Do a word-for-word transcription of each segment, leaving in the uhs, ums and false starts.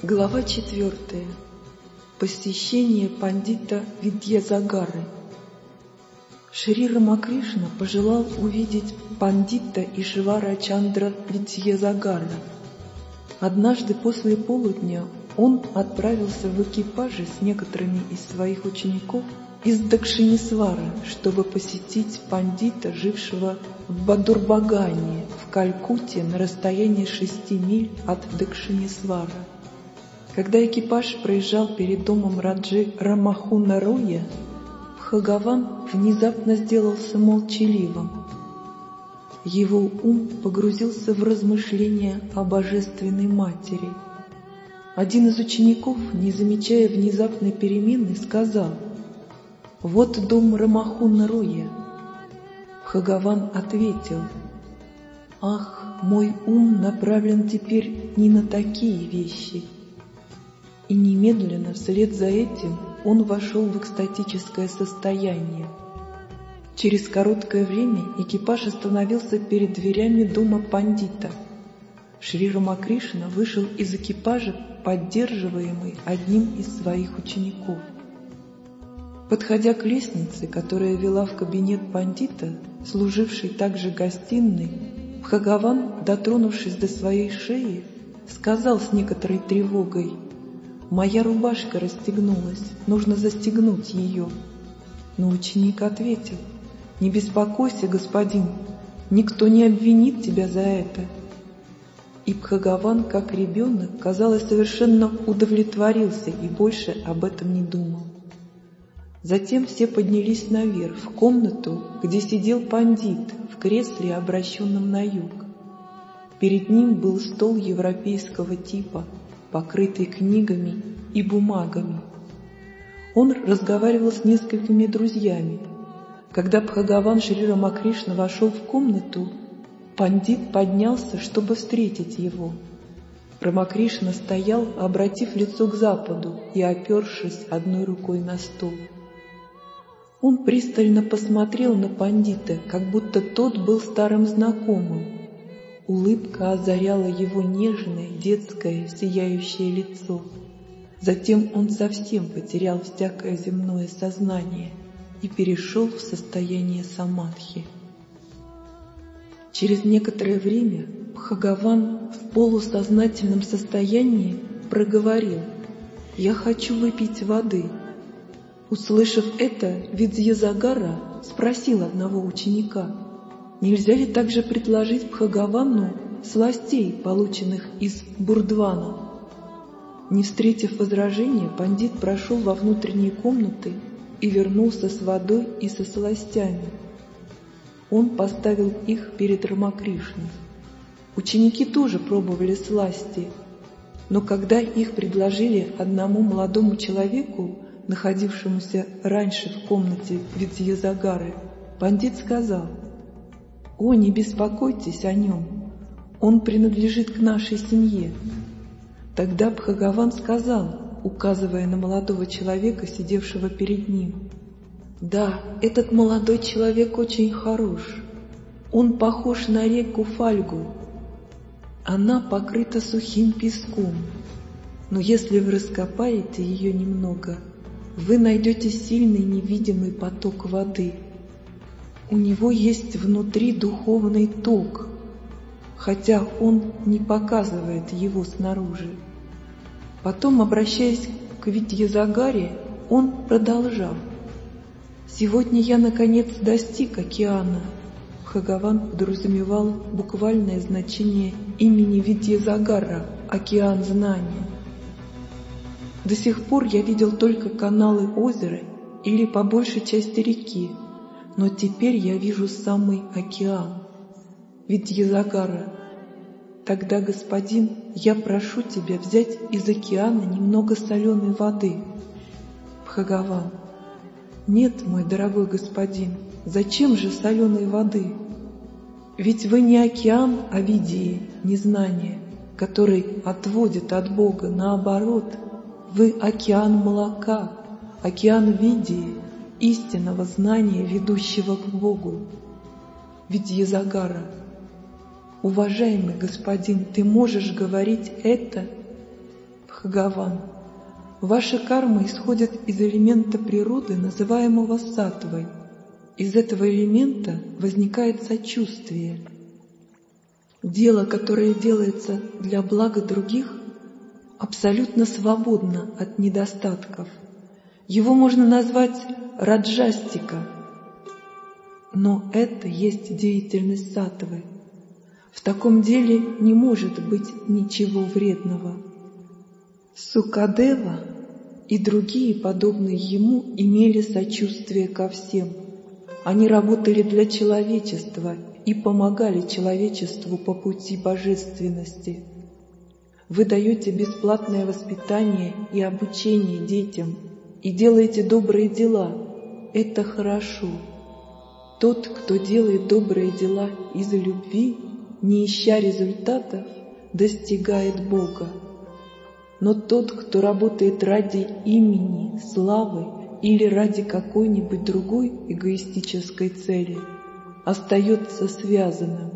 Глава четвертая. Посещение пандита Видьязагары. Шри Рамакришна пожелал увидеть пандита Ишвара Чандра Видьязагара. Однажды после полудня он отправился в экипаже с некоторыми из своих учеников из Дакшинесвара, чтобы посетить пандита, жившего в Бадурбагане, в Калькутте, на расстоянии шести миль от Дакшинесвара. Когда экипаж проезжал перед домом Раджи Рамахуна-Роя, Бхагаван внезапно сделался молчаливым. Его ум погрузился в размышления о Божественной Матери. Один из учеников, не замечая внезапной перемены, сказал: «Вот дом Рамахуна-Роя». Бхагаван ответил: «Ах, мой ум направлен теперь не на такие вещи». И немедленно вслед за этим он вошел в экстатическое состояние. Через короткое время экипаж остановился перед дверями дома пандита. Шри Рамакришна вышел из экипажа, поддерживаемый одним из своих учеников. Подходя к лестнице, которая вела в кабинет пандита, служившей также гостиной, Бхагаван, дотронувшись до своей шеи, сказал с некоторой тревогой: «Моя рубашка расстегнулась, нужно застегнуть ее». Но ученик ответил: «Не беспокойся, господин, никто не обвинит тебя за это». И Бхагаван, как ребенок, казалось, совершенно удовлетворился и больше об этом не думал. Затем все поднялись наверх, в комнату, где сидел пандит в кресле, обращенном на юг. Перед ним был стол европейского типа, покрытый книгами и бумагами. Он разговаривал с несколькими друзьями. Когда Бхагаван Шри Рамакришна вошел в комнату, пандит поднялся, чтобы встретить его. Рамакришна стоял, обратив лицо к западу и опершись одной рукой на стол. Он пристально посмотрел на пандита, как будто тот был старым знакомым. Улыбка озаряла его нежное, детское, сияющее лицо. Затем он совсем потерял всякое земное сознание и перешел в состояние самадхи. Через некоторое время Бхагаван в полусознательном состоянии проговорил: «Я хочу выпить воды». Услышав это, Видьязагара спросил одного ученика: «Нельзя ли также предложить Бхагавану сластей, полученных из бурдвана?» Не встретив возражения, пандит прошел во внутренние комнаты и вернулся с водой и со сластями. Он поставил их перед Рамакришной. Ученики тоже пробовали сласти, но когда их предложили одному молодому человеку, находившемуся раньше в комнате Видьязагары, пандит сказал: «О, не беспокойтесь о нем, он принадлежит к нашей семье». Тогда Бхагаван сказал, указывая на молодого человека, сидевшего перед ним: «Да, этот молодой человек очень хорош. Он похож на реку Фальгу. Она покрыта сухим песком, но если вы раскопаете ее немного, вы найдете сильный невидимый поток воды. У него есть внутри духовный ток, хотя он не показывает его снаружи». Потом, обращаясь к Видьязагаре, он продолжал: «Сегодня я, наконец, достиг океана». Бхагаван подразумевал буквальное значение имени Видьязагара — океан знания. «До сих пор я видел только каналы озера или по большей части реки, но теперь я вижу самый океан». Видьязагара: «Тогда, господин, я прошу тебя взять из океана немного соленой воды». Бхагаван: «Нет, мой дорогой господин, зачем же соленой воды? Ведь вы не океан авидии, незнания, который отводит от Бога, наоборот, вы океан молока, океан видии, истинного знания, ведущего к Богу». Видьязагара: «Уважаемый господин, ты можешь говорить это?» Бхагаван, ваша карма исходит из элемента природы, называемого саттвой. Из этого элемента возникает сочувствие. Дело, которое делается для блага других, абсолютно свободно от недостатков. Его можно назвать раджастика. Но это есть деятельность саттвы. В таком деле не может быть ничего вредного. Сукадева и другие, подобные ему, имели сочувствие ко всем. Они работали для человечества и помогали человечеству по пути божественности. Вы даете бесплатное воспитание и обучение детям и делаете добрые дела. Это хорошо. Тот, кто делает добрые дела из любви, не ища результатов, достигает Бога. Но тот, кто работает ради имени, славы или ради какой-нибудь другой эгоистической цели, остается связанным.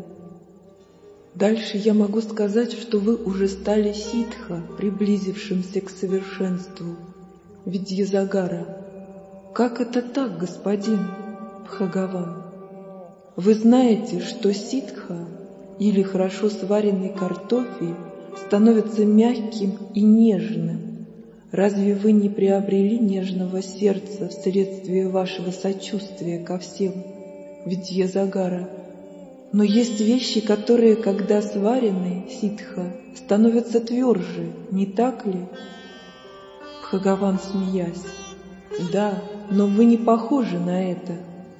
Дальше я могу сказать, что вы уже стали ситха, приблизившимся к совершенству, Видьязагара. Как это так, господин Бхагаван? Вы знаете, что ситха или хорошо сваренный картофель становится мягким и нежным. Разве вы не приобрели нежного сердца вследствие вашего сочувствия ко всем, Видьязагара? Но есть вещи, которые, когда сварены, ситха, становятся тверже, не так ли? Бхагаван, смеясь: да, но вы не похожи на это.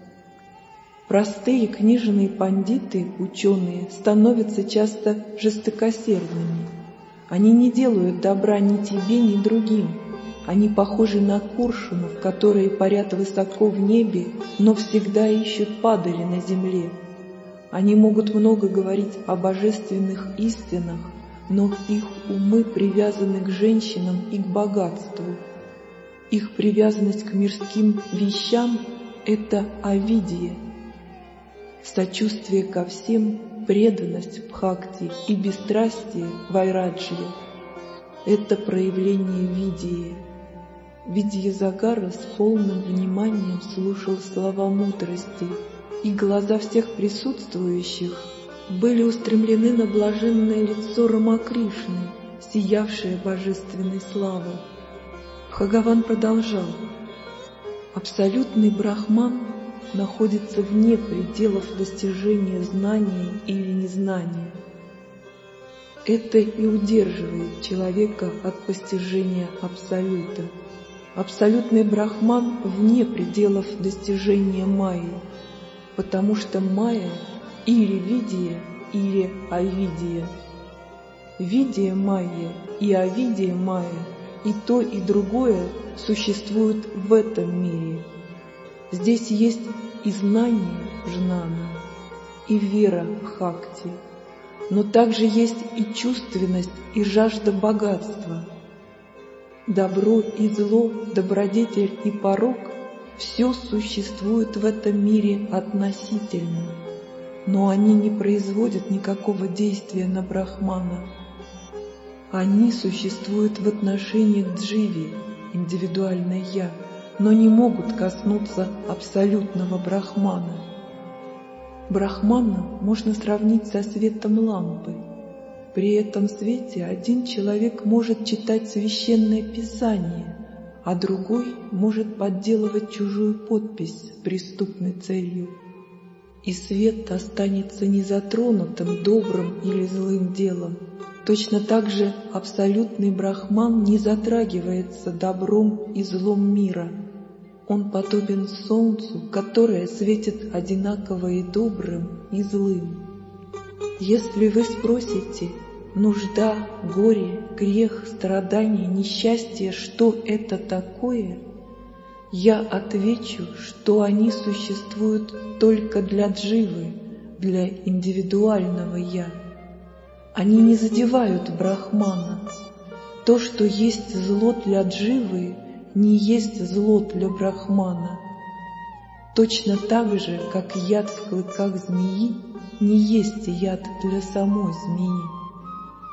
Простые книжные пандиты, ученые, становятся часто жестокосердными. Они не делают добра ни тебе, ни другим. Они похожи на коршунов, которые парят высоко в небе, но всегда ищут падали на земле. Они могут много говорить о божественных истинах, но их умы привязаны к женщинам и к богатству. Их привязанность к мирским вещам — это авидия. Сочувствие ко всем, преданность бхакти и бесстрастие вайраджья — это проявление видия. Видьязагара с полным вниманием слушал слова мудрости, и глаза всех присутствующих были устремлены на блаженное лицо Рамакришны, сиявшее божественной славой. Бхагаван продолжал: абсолютный брахман находится вне пределов достижения знания или незнания. Это и удерживает человека от постижения абсолюта. Абсолютный брахман вне пределов достижения майи, потому что майя или видия, или авидия. Видия майя и авидия майя, и то, и другое существует в этом мире. Здесь есть и знание жнана, и вера бхакти, но также есть и чувственность, и жажда богатства. Добро и зло, добродетель и порок — все существует в этом мире относительно, но они не производят никакого действия на брахмана. Они существуют в отношении к дживе, индивидуальное «я», но не могут коснуться абсолютного брахмана. Брахмана можно сравнить со светом лампы. При этом свете один человек может читать священное писание, а другой может подделывать чужую подпись с преступной целью. И свет останется незатронутым добрым или злым делом. Точно так же абсолютный брахман не затрагивается добром и злом мира. Он подобен солнцу, которое светит одинаково и добрым, и злым. Если вы спросите: нужда, горе, грех, страдание, несчастье, что это такое? Я отвечу, что они существуют только для дживы, для индивидуального «я». Они не задевают брахмана. То, что есть зло для дживы, не есть зло для брахмана. Точно так же, как яд в клыках змеи не есть яд для самой змеи.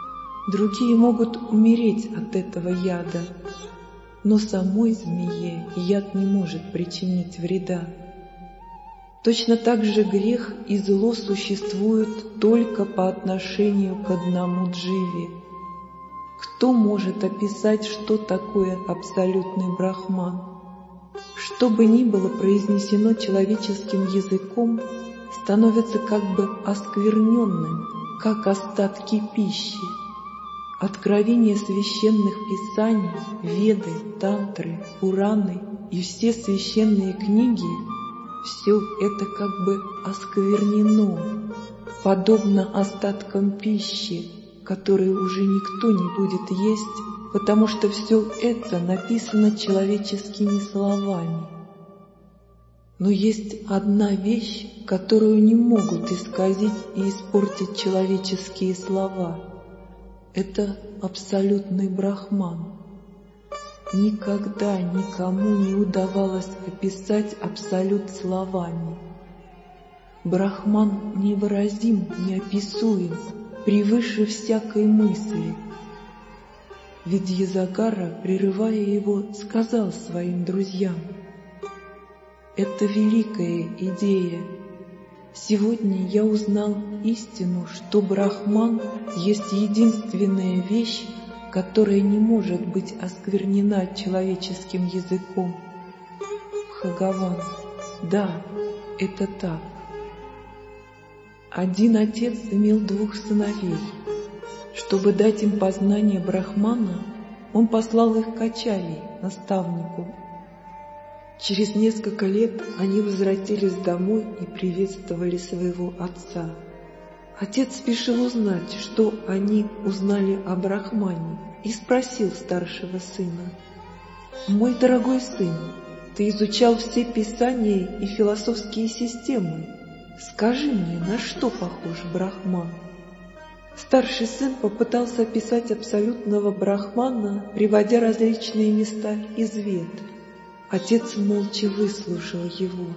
Другие могут умереть от этого яда, но самой змее яд не может причинить вреда. Точно так же грех и зло существуют только по отношению к одному дживе. Кто может описать, что такое абсолютный брахман? Что бы ни было произнесено человеческим языком, становится как бы оскверненным, как остатки пищи. Откровения священных писаний, Веды, Тантры, Пураны и все священные книги — все это как бы осквернено, подобно остаткам пищи, которую уже никто не будет есть, потому что все это написано человеческими словами. Но есть одна вещь, которую не могут исказить и испортить человеческие слова. Это абсолютный брахман. Никогда никому не удавалось описать абсолют словами. Брахман невыразим, неописуем, превыше всякой мысли. Видьязагара, прерывая его, сказал своим друзьям: «Это великая идея. Сегодня я узнал истину, что Брахман есть единственная вещь, которая не может быть осквернена человеческим языком». Бхагаван: да, это так. Один отец имел двух сыновей. Чтобы дать им познание Брахмана, он послал их к Ачарье, наставнику. Через несколько лет они возвратились домой и приветствовали своего отца. Отец спешил узнать, что они узнали о Брахмане, и спросил старшего сына: «Мой дорогой сын, ты изучал все писания и философские системы. Скажи мне, на что похож Брахман?» Старший сын попытался описать абсолютного Брахмана, приводя различные места из Вед. Отец молча выслушал его.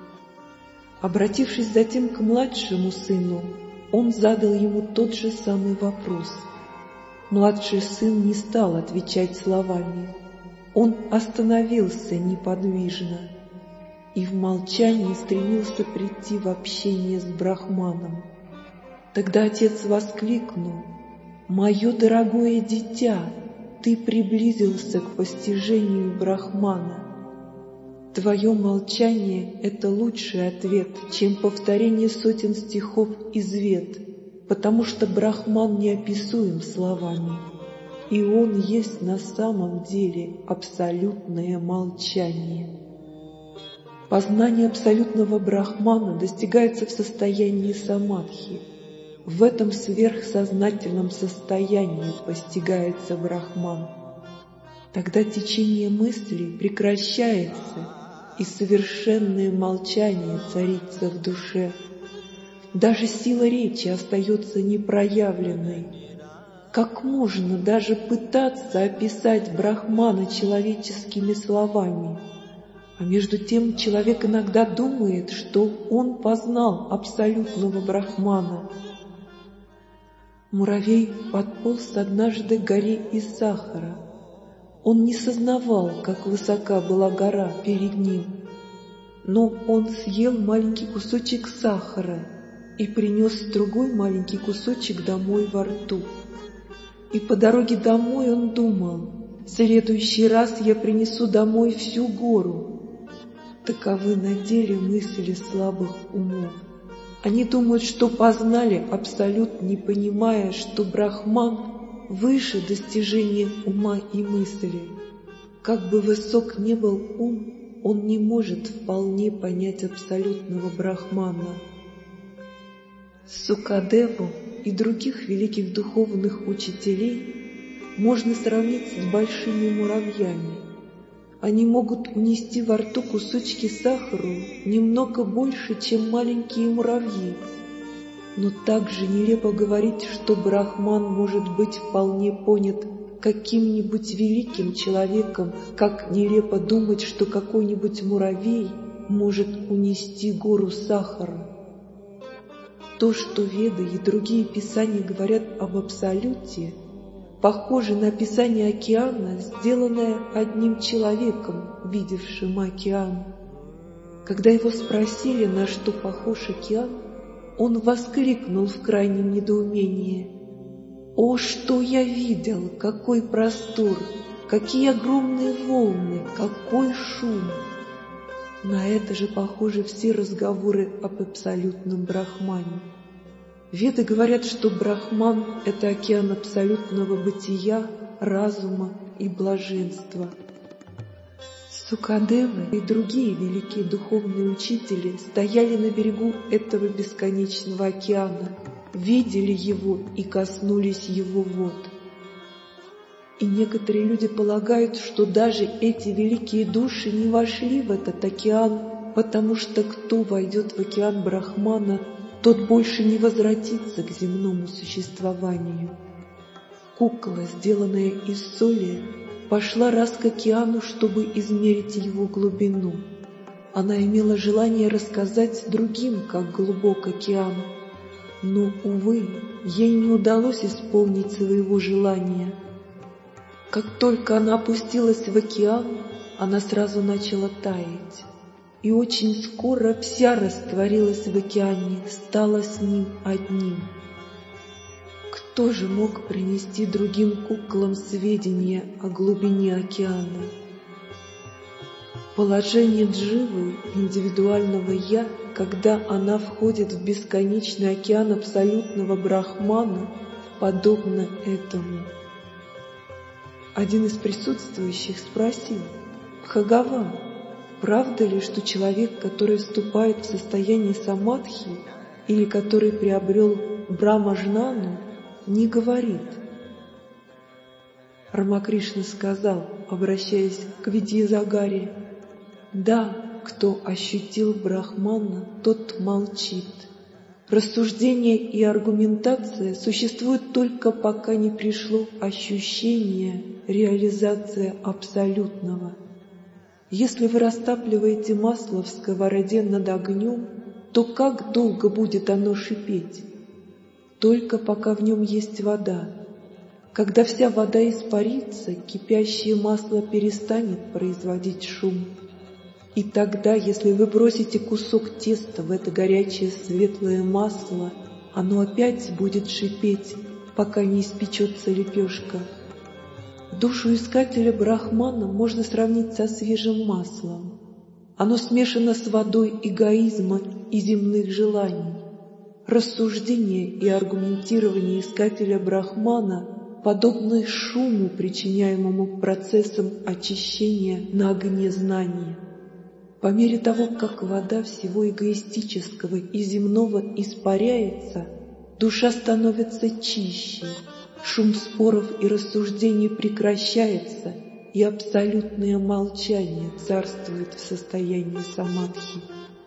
Обратившись затем к младшему сыну, он задал ему тот же самый вопрос. Младший сын не стал отвечать словами. Он остановился неподвижно и в молчании стремился прийти в общение с Брахманом. Тогда отец воскликнул: «Мое дорогое дитя, ты приблизился к постижению Брахмана. Твое молчание — это лучший ответ, чем повторение сотен стихов из Вед, потому что Брахман неописуем словами, и он есть на самом деле абсолютное молчание». Познание абсолютного Брахмана достигается в состоянии самадхи. В этом сверхсознательном состоянии постигается Брахман. Тогда течение мыслей прекращается, и совершенное молчание царится в душе. Даже сила речи остается непроявленной. Как можно даже пытаться описать Брахмана человеческими словами? А между тем человек иногда думает, что он познал абсолютного Брахмана. Муравей подполз однажды к горе из сахара. Он не сознавал, как высока была гора перед ним, но он съел маленький кусочек сахара и принес другой маленький кусочек домой во рту. И по дороге домой он думал: в следующий раз я принесу домой всю гору. Таковы на деле мысли слабых умов. Они думают, что познали абсолют, не понимая, что Брахман выше достижения ума и мысли. Как бы высок ни был ум, он не может вполне понять абсолютного Брахмана. Сукадеву и других великих духовных учителей можно сравнить с большими муравьями. Они могут унести во рту кусочки сахара немного больше, чем маленькие муравьи. Но также нелепо говорить, что Брахман может быть вполне понят каким-нибудь великим человеком, как нелепо думать, что какой-нибудь муравей может унести гору сахара. То, что Веды и другие писания говорят об абсолюте, похожий на описание океана, сделанное одним человеком, видевшим океан. Когда его спросили, на что похож океан, он воскликнул в крайнем недоумении: «О, что я видел! Какой простор! Какие огромные волны! Какой шум!» На это же похожи все разговоры об абсолютном Брахмане. Веды говорят, что Брахман — это океан абсолютного бытия, разума и блаженства. Сукадева и другие великие духовные учители стояли на берегу этого бесконечного океана, видели его и коснулись его вод. И некоторые люди полагают, что даже эти великие души не вошли в этот океан, потому что кто войдет в океан Брахмана, тот больше не возвратится к земному существованию. Кукла, сделанная из соли, пошла раз к океану, чтобы измерить его глубину. Она имела желание рассказать другим, как глубок океан, но, увы, ей не удалось исполнить своего желания. Как только она опустилась в океан, она сразу начала таять, и очень скоро вся растворилась в океане, стала с ним одним. Кто же мог принести другим куклам сведения о глубине океана? Положение дживы, индивидуального «я», когда она входит в бесконечный океан абсолютного Брахмана, подобно этому. Один из присутствующих спросил: «Бхагаван, правда ли, что человек, который вступает в состояние самадхи или который приобрел Брахмажнану, не говорит?» Рамакришна сказал, обращаясь к Видьязагаре: «Да, кто ощутил Брахмана, тот молчит. Рассуждение и аргументация существуют только пока не пришло ощущение, реализация абсолютного. Если вы растапливаете масло в сковороде над огнем, то как долго будет оно шипеть? Только пока в нем есть вода. Когда вся вода испарится, кипящее масло перестанет производить шум. И тогда, если вы бросите кусок теста в это горячее светлое масло, оно опять будет шипеть, пока не испечется лепешка. Душу искателя Брахмана можно сравнить со свежим маслом. Оно смешано с водой эгоизма и земных желаний. Рассуждение и аргументирование искателя Брахмана подобны шуму, причиняемому процессом очищения на огне знания. По мере того, как вода всего эгоистического и земного испаряется, душа становится чище, шум споров и рассуждений прекращается, и абсолютное молчание царствует в состоянии самадхи.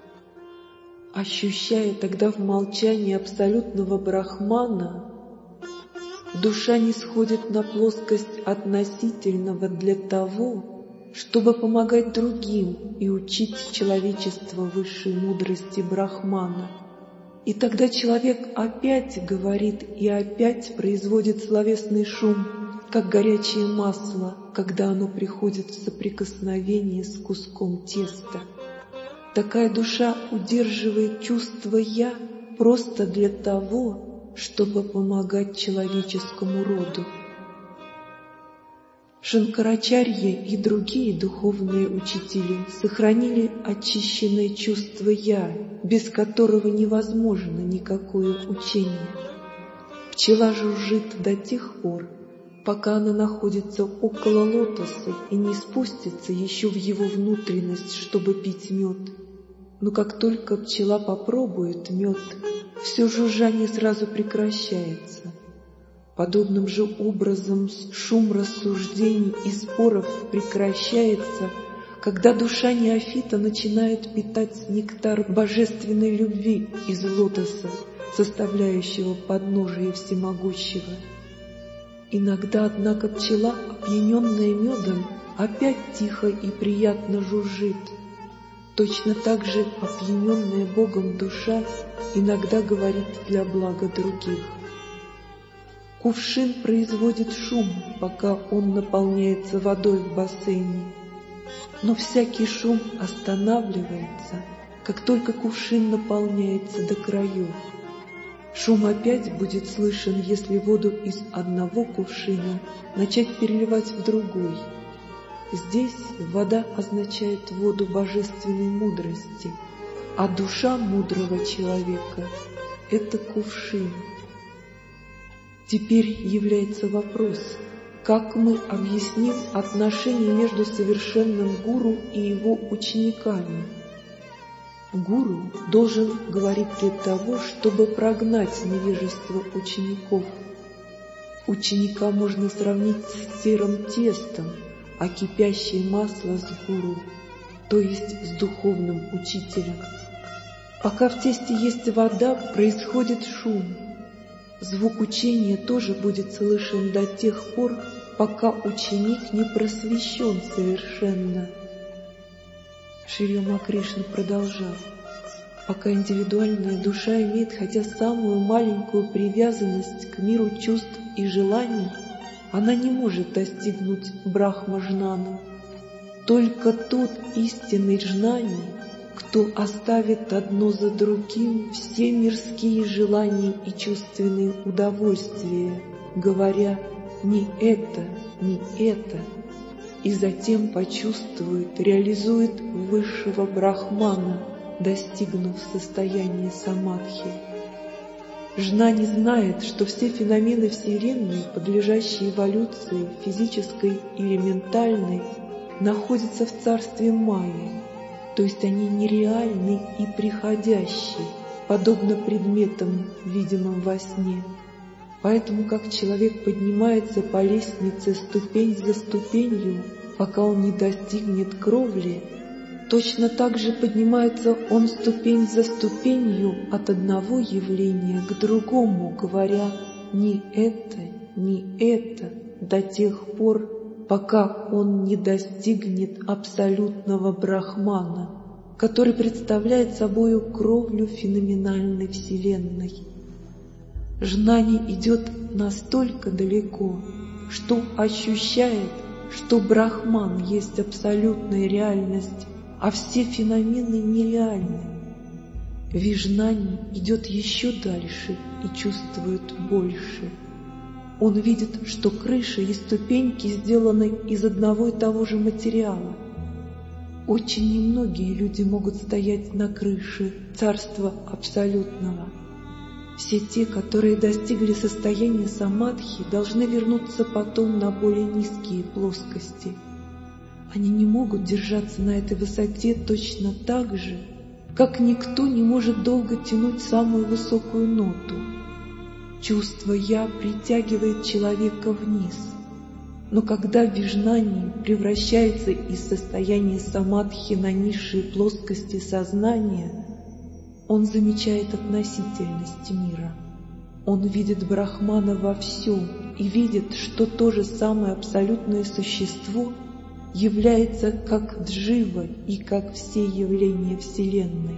Ощущая тогда в молчании абсолютного Брахмана, душа не сходит на плоскость относительного для того, чтобы помогать другим и учить человечество высшей мудрости Брахмана. И тогда человек опять говорит и опять производит словесный шум, как горячее масло, когда оно приходит в соприкосновение с куском теста. Такая душа удерживает чувство «я» просто для того, чтобы помогать человеческому роду. Шанкарачарья и другие духовные учители сохранили очищенное чувство «я», без которого невозможно никакое учение. Пчела жужжит до тех пор, пока она находится около лотоса и не спустится еще в его внутренность, чтобы пить мед. Но как только пчела попробует мед, все жужжание сразу прекращается. Подобным же образом шум рассуждений и споров прекращается, когда душа неофита начинает питать нектар божественной любви из лотоса, составляющего подножие всемогущего. Иногда, однако, пчела, опьяненная медом, опять тихо и приятно жужжит. Точно так же опьяненная Богом душа иногда говорит для блага других. Кувшин производит шум, пока он наполняется водой в бассейне. Но всякий шум останавливается, как только кувшин наполняется до краев. Шум опять будет слышен, если воду из одного кувшина начать переливать в другой. Здесь вода означает воду божественной мудрости, а душа мудрого человека — это кувшин. Теперь является вопрос, как мы объясним отношения между совершенным гуру и его учениками. Гуру должен говорить для того, чтобы прогнать невежество учеников. Ученика можно сравнить с серым тестом, а кипящее масло с гуру, то есть с духовным учителем. Пока в тесте есть вода, происходит шум. Звук учения тоже будет слышен до тех пор, пока ученик не просвещен совершенно. Шри Рамакришна продолжал: пока индивидуальная душа имеет хотя самую маленькую привязанность к миру чувств и желаний, она не может достигнуть Брахма-жнана. Только тот истинный джнани, кто оставит одно за другим все мирские желания и чувственные удовольствия, говоря «не это, не это», и затем почувствует, реализует высшего брахмана, достигнув состояния самадхи. Жнани знает, что все феномены Вселенной, подлежащие эволюции, физической или ментальной, находятся в царстве Майи, то есть они нереальны и приходящие, подобно предметам, видимым во сне. Поэтому, как человек поднимается по лестнице ступень за ступенью, пока он не достигнет кровли, точно так же поднимается он ступень за ступенью от одного явления к другому, говоря «не это, не это» до тех пор, пока он не достигнет абсолютного брахмана, который представляет собою кровлю феноменальной Вселенной. Жнани идет настолько далеко, что ощущает, что брахман есть абсолютная реальность, а все феномены нереальны. Вижнани идет еще дальше и чувствует больше. Он видит, что крыша и ступеньки сделаны из одного и того же материала. Очень немногие люди могут стоять на крыше царства абсолютного. Все те, которые достигли состояния самадхи, должны вернуться потом на более низкие плоскости. Они не могут держаться на этой высоте точно так же, как никто не может долго тянуть самую высокую ноту. Чувство «я» притягивает человека вниз, но когда вижнани превращается из состояния самадхи на низшие плоскости сознания, он замечает относительность мира. Он видит брахмана во всем и видит, что то же самое абсолютное существо является как джива и как все явления Вселенной.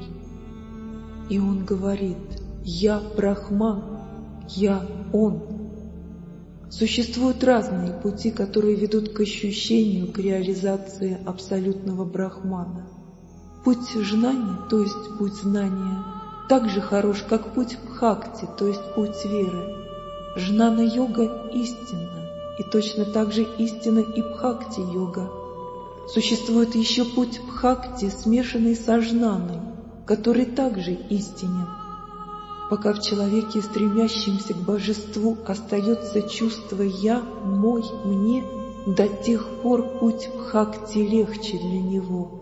И он говорит: «Я Брахман, я Он». Существуют разные пути, которые ведут к ощущению, к реализации абсолютного брахмана. Путь жнани, то есть путь знания, так же хорош, как путь бхакти, то есть путь веры. Жнана-йога истинна, и точно так же истинна и бхакти-йога. Существует еще путь бхакти, смешанный со жнаной, который также истинен. Пока в человеке, стремящемся к божеству, остается чувство «я», «мой», «мне», до тех пор путь бхакти легче для него.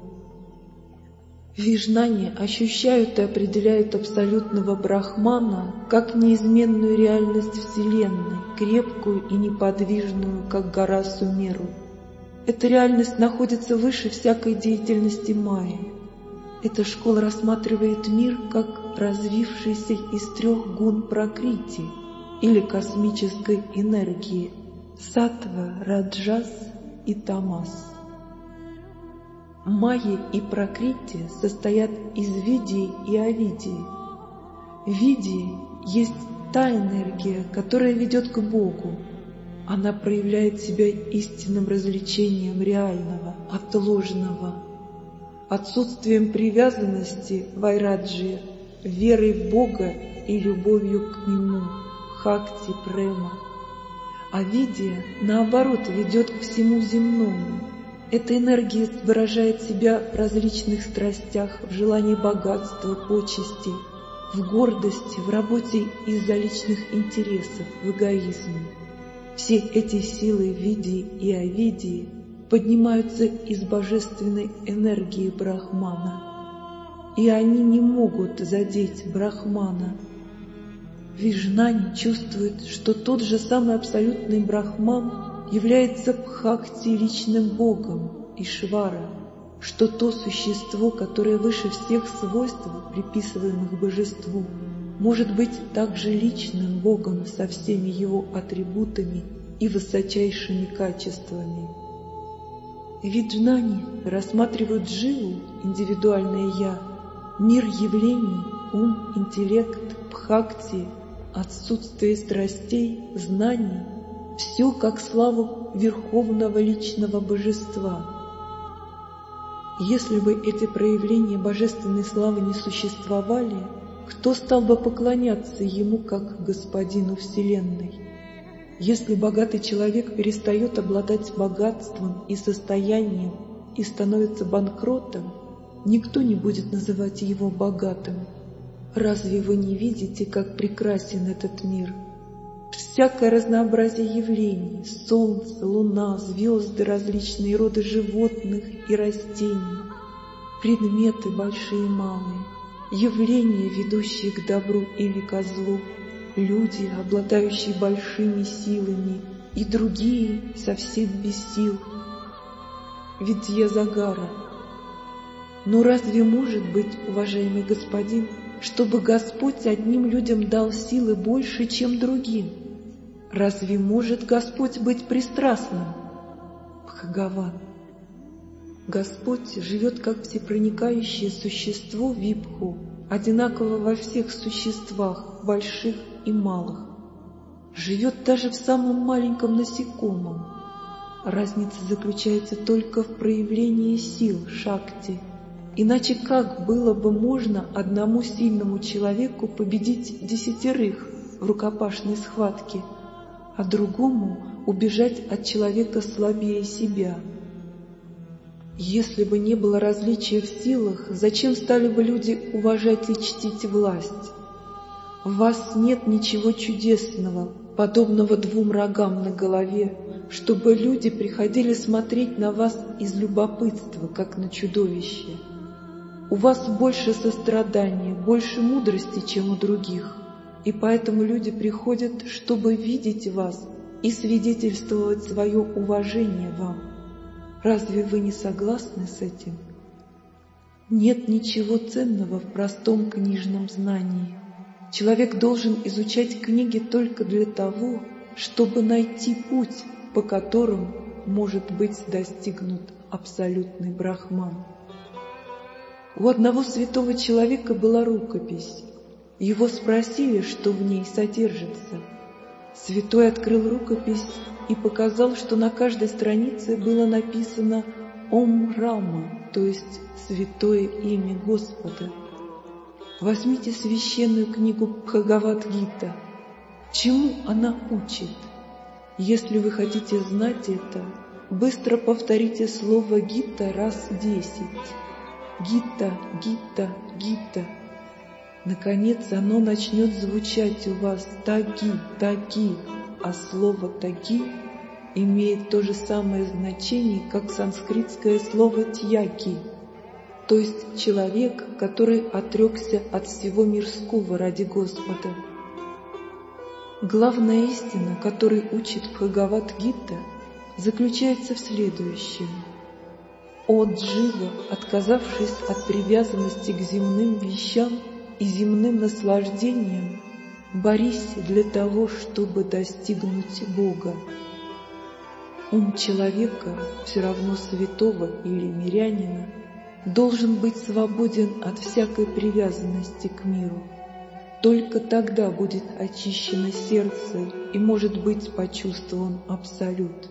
Вижнани ощущают и определяют абсолютного брахмана как неизменную реальность Вселенной, крепкую и неподвижную, как гора Сумеру. Эта реальность находится выше всякой деятельности майи. Эта школа рассматривает мир как развившийся из трех гун пракрити, или космической энергии — саттва, раджас и тамас. Майя и пракрити состоят из видии и авидии. Видия есть та энергия, которая ведет к Богу. Она проявляет себя истинным развлечением реального от ложного, отсутствием привязанности вайраджи, верой в Бога и любовью к Нему, бхакти према. А видия, наоборот, ведет к всему земному. Эта энергия выражает себя в различных страстях, в желании богатства, почести, в гордости, в работе из-за личных интересов, в эгоизме. Все эти силы видии и авидии поднимаются из божественной энергии Брахмана, и они не могут задеть Брахмана. Вижнани чувствует, что тот же самый абсолютный Брахман является Бхакти личным Богом, Ишвара, что то существо, которое выше всех свойств, приписываемых божеству, может быть также личным Богом со всеми его атрибутами и высочайшими качествами. Виджнани рассматривают дживу, индивидуальное «я», мир явлений, ум, интеллект, бхакти, отсутствие страстей, знаний, все как славу верховного личного божества. Если бы эти проявления божественной славы не существовали, кто стал бы поклоняться ему как господину Вселенной? Если богатый человек перестает обладать богатством и состоянием и становится банкротом, никто не будет называть его богатым. Разве вы не видите, как прекрасен этот мир? Всякое разнообразие явлений, солнце, луна, звезды, различные роды животных и растений, предметы большие и малые, явления, ведущие к добру или ко злу, люди, обладающие большими силами, и другие совсем без сил. Видьязагара. Но разве может быть, уважаемый господин, чтобы Господь одним людям дал силы больше, чем другим? Разве может Господь быть пристрастным? Бхагаван. Господь живет как всепроникающее существо випху, одинаково во всех существах, больших и малых. Живет даже в самом маленьком насекомом. Разница заключается только в проявлении сил шакти. Иначе как было бы можно одному сильному человеку победить десятерых в рукопашной схватке, а другому убежать от человека слабее себя? Если бы не было различия в силах, зачем стали бы люди уважать и чтить власть? В вас нет ничего чудесного, подобного двум рогам на голове, чтобы люди приходили смотреть на вас из любопытства, как на чудовище. У вас больше сострадания, больше мудрости, чем у других, и поэтому люди приходят, чтобы видеть вас и свидетельствовать свое уважение вам. Разве вы не согласны с этим? Нет ничего ценного в простом книжном знании. Человек должен изучать книги только для того, чтобы найти путь, по которому может быть достигнут абсолютный Брахман. У одного святого человека была рукопись. Его спросили, что в ней содержится. Святой открыл рукопись и показал, что на каждой странице было написано «Ом Рама», то есть «Святое имя Господа». Возьмите священную книгу Бхагавад-гита. Чему она учит? Если вы хотите знать это, быстро повторите слово «гита» раз десять. Гита, Гита, Гита. Наконец оно начнет звучать у вас таги, таги, а слово таги имеет то же самое значение, как санскритское слово тьяги, то есть человек, который отрекся от всего мирского ради Господа. Главная истина, которой учит Бхагавад-гита, заключается в следующем. О Джива, отказавшись от привязанности к земным вещам и земным наслаждениям, борись для того, чтобы достигнуть Бога. Ум человека, все равно святого или мирянина, должен быть свободен от всякой привязанности к миру, Только тогда будет очищено сердце и может быть почувствован Абсолют.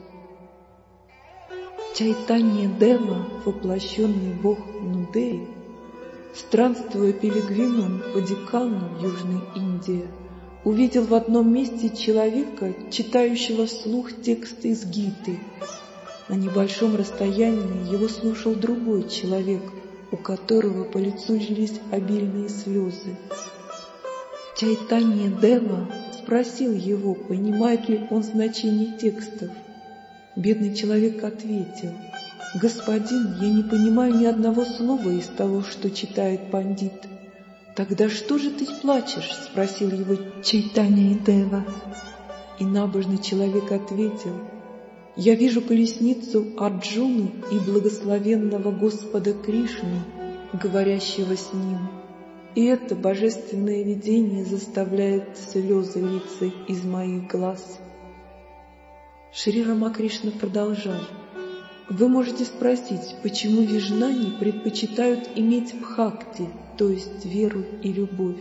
Чайтанья-дева, воплощенный бог Нудеи, странствуя пилигримом по Декану, Южной Индии, увидел в одном месте человека, читающего вслух текст из Гиты. На небольшом расстоянии его слушал другой человек, у которого по лицу лились обильные слезы. Чайтанья-дева спросил его, понимает ли он значение текстов. Бедный человек ответил: «Господин, я не понимаю ни одного слова из того, что читает пандит». «Тогда что же ты плачешь?» — спросил его Чайтанья-дева. И набожный человек ответил: «Я вижу колесницу Арджуны и благословенного Господа Кришны, говорящего с ним, и это божественное видение заставляет слезы литься из моих глаз». Шри Рамакришна продолжал: «Вы можете спросить, почему вижнани предпочитают иметь бхакти, то есть веру и любовь?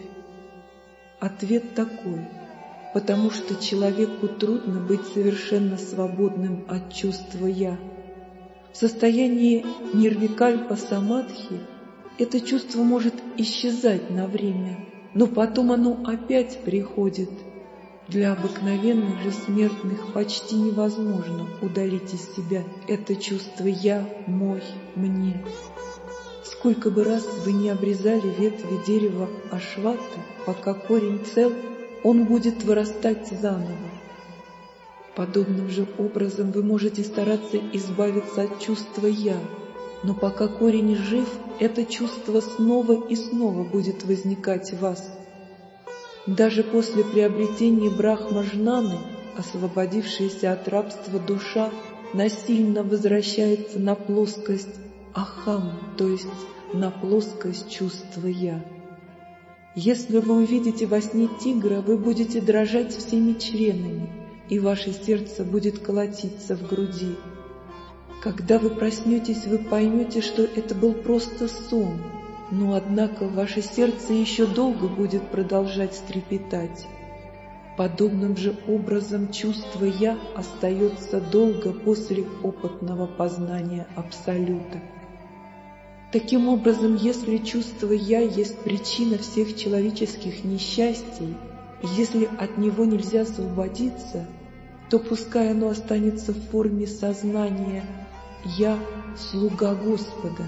Ответ такой: потому что человеку трудно быть совершенно свободным от чувства «я». В состоянии нирвикальпа самадхи это чувство может исчезать на время, но потом оно опять приходит. Для обыкновенных же смертных почти невозможно удалить из себя это чувство «я», «мой», «мне». Сколько бы раз вы не обрезали ветви дерева ашваты, пока корень цел, он будет вырастать заново. Подобным же образом вы можете стараться избавиться от чувства «я», но пока корень жив, это чувство снова и снова будет возникать в вас. Даже после приобретения брахма-жнаны, освободившаяся от рабства душа насильно возвращается на плоскость ахам, то есть на плоскость чувства «я». Если вы увидите во сне тигра, вы будете дрожать всеми членами, и ваше сердце будет колотиться в груди. Когда вы проснетесь, вы поймете, что это был просто сон, но однако ваше сердце еще долго будет продолжать стрепетать. Подобным же образом чувство «я» остается долго после опытного познания Абсолюта. Таким образом, если чувство «я» есть причина всех человеческих несчастий, и если от него нельзя освободиться, то пускай оно останется в форме сознания «я — слуга Господа».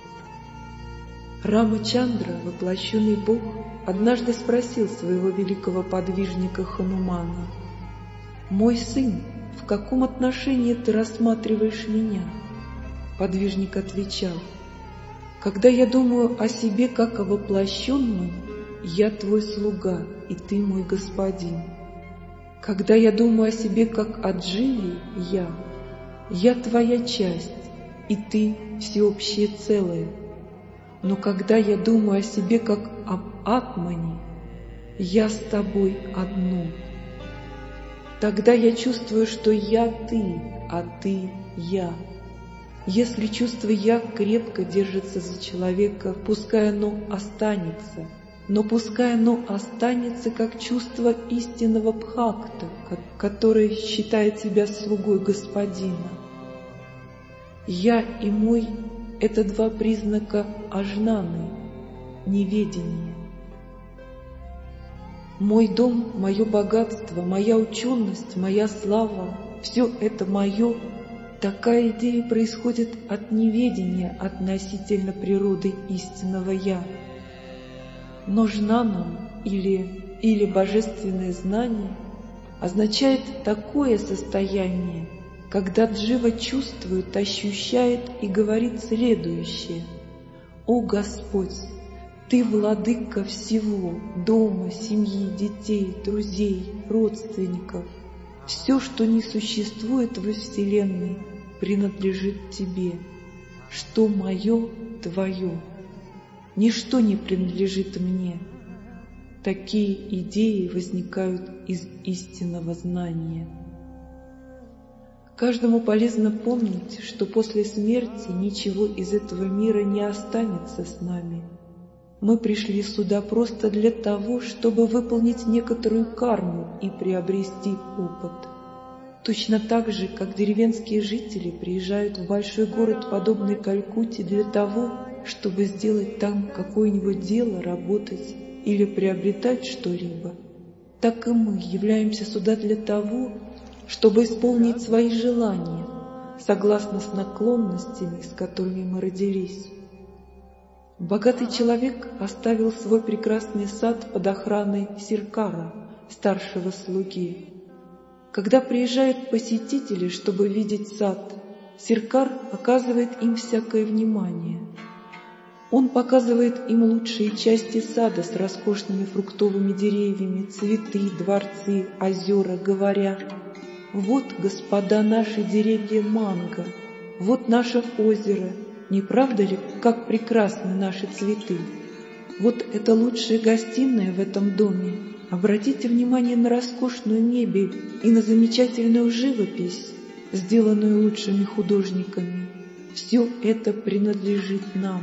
Рамачандра, воплощенный Бог, однажды спросил своего великого подвижника Ханумана: «Мой сын, в каком отношении ты рассматриваешь меня?» Подвижник отвечал: «Когда я думаю о себе как о воплощенном, я твой слуга, и ты мой господин. Когда я думаю о себе как о дживе, я, я твоя часть, и ты всеобщее целое. Но когда я думаю о себе как об атмане, я с тобой одно. Тогда я чувствую, что я ты, а ты я. Если чувство «я» крепко держится за человека, пускай оно останется, но пускай оно останется как чувство истинного бхакта, который считает себя слугой Господина. «Я» и «мой» — это два признака ажнаны, неведения. Мой дом, мое богатство, моя ученость, моя слава — все это мое. Такая идея происходит от неведения относительно природы истинного «я». Но жнанам или, или божественное знание означает такое состояние, когда джива чувствует, ощущает и говорит следующее: «О Господь, Ты владыка всего, дома, семьи, детей, друзей, родственников. Все, что не существует во Вселенной, принадлежит Тебе. Что мое, Твое. Ничто не принадлежит мне». Такие идеи возникают из истинного знания. Каждому полезно помнить, что после смерти ничего из этого мира не останется с нами. Мы пришли сюда просто для того, чтобы выполнить некоторую карму и приобрести опыт. Точно так же, как деревенские жители приезжают в большой город, подобный Калькутте, для того, чтобы сделать там какое-нибудь дело, работать или приобретать что-либо, так и мы являемся сюда для того, чтобы исполнить свои желания, согласно с наклонностями, с которыми мы родились. Богатый человек оставил свой прекрасный сад под охраной Сиркара, старшего слуги. Когда приезжают посетители, чтобы видеть сад, Сиркар оказывает им всякое внимание. Он показывает им лучшие части сада с роскошными фруктовыми деревьями, цветы, дворцы, озера, говоря: «Вот, господа, наши деревья манго, вот наше озеро, не правда ли, как прекрасны наши цветы? Вот это лучшая гостиная в этом доме. Обратите внимание на роскошную мебель и на замечательную живопись, сделанную лучшими художниками. Все это принадлежит нам».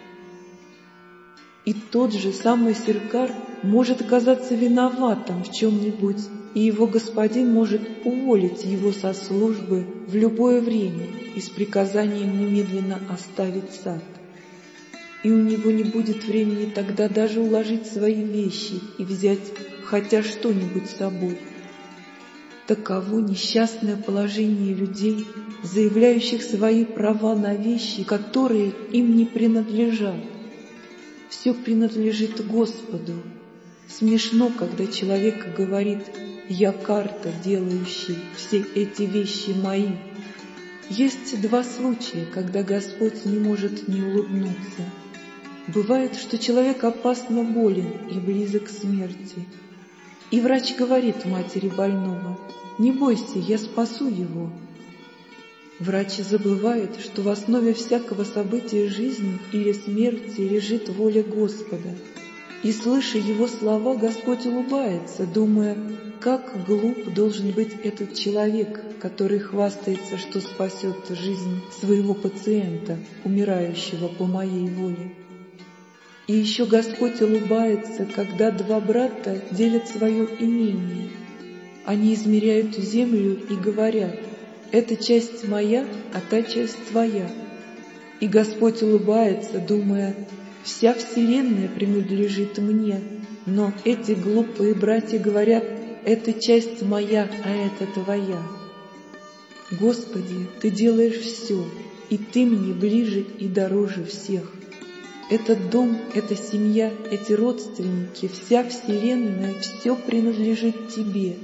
И тот же самый Сиркар может оказаться виноватым в чем-нибудь, и его господин может уволить его со службы в любое время и с приказанием немедленно оставить сад. И у него не будет времени тогда даже уложить свои вещи и взять хотя что-нибудь с собой. Таково несчастное положение людей, заявляющих свои права на вещи, которые им не принадлежат. Все принадлежит Господу. Смешно, когда человек говорит: «Я карта, делающий все эти вещи мои». Есть два случая, когда Господь не может не улыбнуться. Бывает, что человек опасно болен и близок к смерти. И врач говорит матери больного: «Не бойся, я спасу его». Врач забывает, что в основе всякого события жизни или смерти лежит воля Господа. И, слыша его слова, Господь улыбается, думая: как глуп должен быть этот человек, который хвастается, что спасет жизнь своего пациента, умирающего по моей воле. И еще Господь улыбается, когда два брата делят свое имение. Они измеряют землю и говорят: «Эта часть моя, а та часть твоя». И Господь улыбается, думая: «Вся вселенная принадлежит мне». Но эти глупые братья говорят: «Эта часть моя, а это твоя». Господи, Ты делаешь все, и Ты мне ближе и дороже всех. Этот дом, эта семья, эти родственники, вся вселенная, все принадлежит Тебе.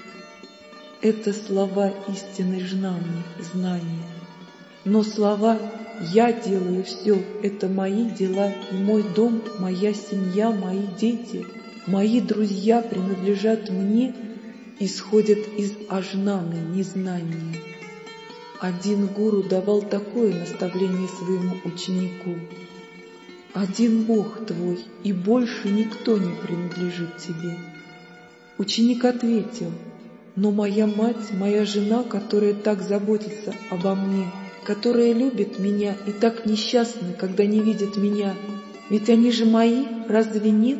Это слова истинной знания, знания. Но слова «я делаю все» — это мои дела, и мой дом, моя семья, мои дети, мои друзья принадлежат мне, исходят из ажнаны, незнания. Один гуру давал такое наставление своему ученику: «Один Бог твой, и больше никто не принадлежит тебе». Ученик ответил: «Но моя мать, моя жена, которая так заботится обо мне, которая любит меня и так несчастна, когда не видит меня, ведь они же мои, разве нет?»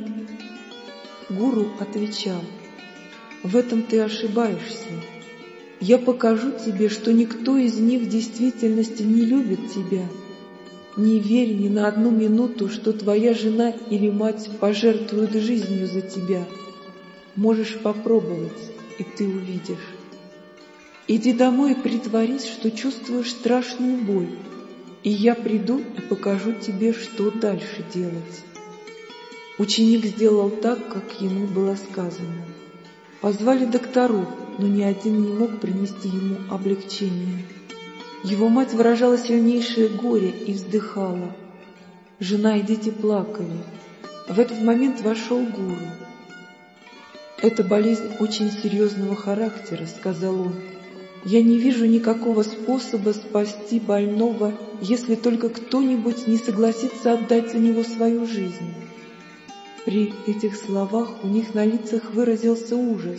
Гуру отвечал: «В этом ты ошибаешься. Я покажу тебе, что никто из них в действительности не любит тебя. Не верь ни на одну минуту, что твоя жена или мать пожертвуют жизнью за тебя. Можешь попробовать, и ты увидишь. Иди домой и притворись, что чувствуешь страшную боль, и я приду и покажу тебе, что дальше делать». Ученик сделал так, как ему было сказано. Позвали докторов, но ни один не мог принести ему облегчения. Его мать выражала сильнейшее горе и вздыхала. Жена и дети плакали. В этот момент вошел гуру. «Эта болезнь очень серьезного характера», — сказал он. «Я не вижу никакого способа спасти больного, если только кто-нибудь не согласится отдать за него свою жизнь». При этих словах у них на лицах выразился ужас.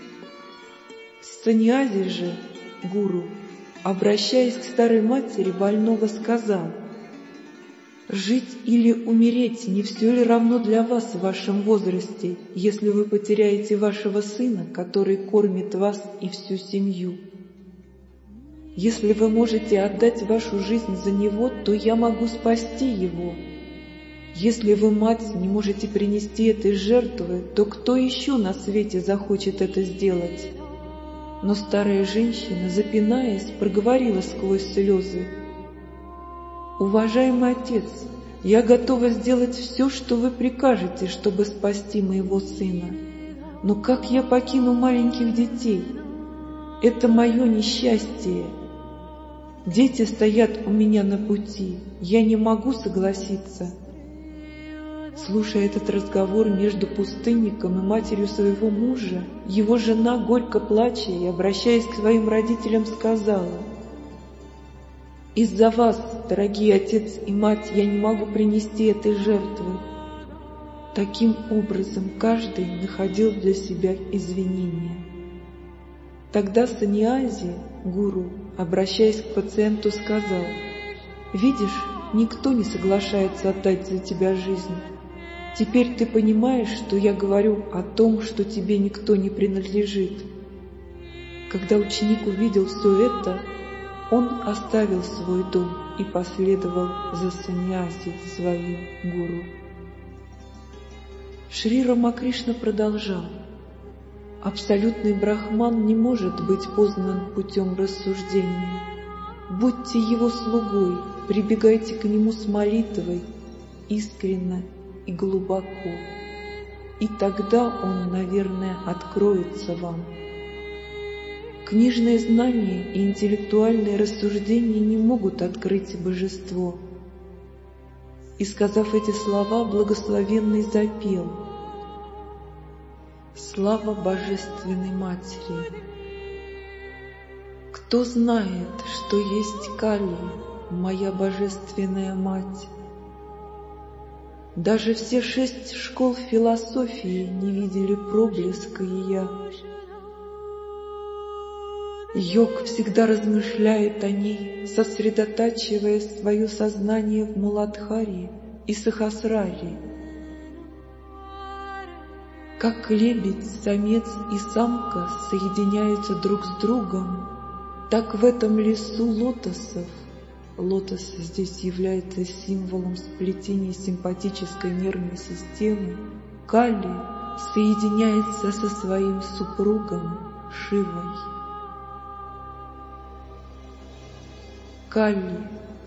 Саньяси же, гуру, обращаясь к старой матери больного, сказал: Жить или умереть, не все ли равно для вас в вашем возрасте, если вы потеряете вашего сына, который кормит вас и всю семью? Если вы можете отдать вашу жизнь за него, то я могу спасти его. Если вы, мать, не можете принести этой жертвы, то кто еще на свете захочет это сделать? Но старая женщина, запинаясь, проговорила сквозь слезы: «Уважаемый отец, я готова сделать все, что вы прикажете, чтобы спасти моего сына. Но как я покину маленьких детей? Это мое несчастье. Дети стоят у меня на пути, я не могу согласиться». Слушая этот разговор между пустынником и матерью своего мужа, его жена, горько плача и обращаясь к своим родителям, сказала: «Из-за вас, дорогие отец и мать, я не могу принести этой жертвы». Таким образом, каждый находил для себя извинения. Тогда Саньяси, гуру, обращаясь к пациенту, сказал: «Видишь, никто не соглашается отдать за тебя жизнь. Теперь ты понимаешь, что я говорю о том, что тебе никто не принадлежит». Когда ученик увидел все это, он оставил свой дом и последовал за Саньяси, своим гуру. Шри Рамакришна продолжал: «Абсолютный брахман не может быть познан путем рассуждения. Будьте его слугой, прибегайте к нему с молитвой, искренно и глубоко, и тогда он, наверное, откроется вам. Книжные знания и интеллектуальные рассуждения не могут открыть божество». И, сказав эти слова, благословенный запел: «Слава Божественной Матери! Кто знает, что есть Кали, моя Божественная Мать? Даже все шесть школ философии не видели проблеска ее. Йог всегда размышляет о ней, сосредотачивая свое сознание в Муладхаре и Сахасраре. Как лебедь, самец и самка соединяются друг с другом, так в этом лесу лотосов, лотос здесь является символом сплетения симпатической нервной системы, Кали соединяется со своим супругом Шивой. Кали.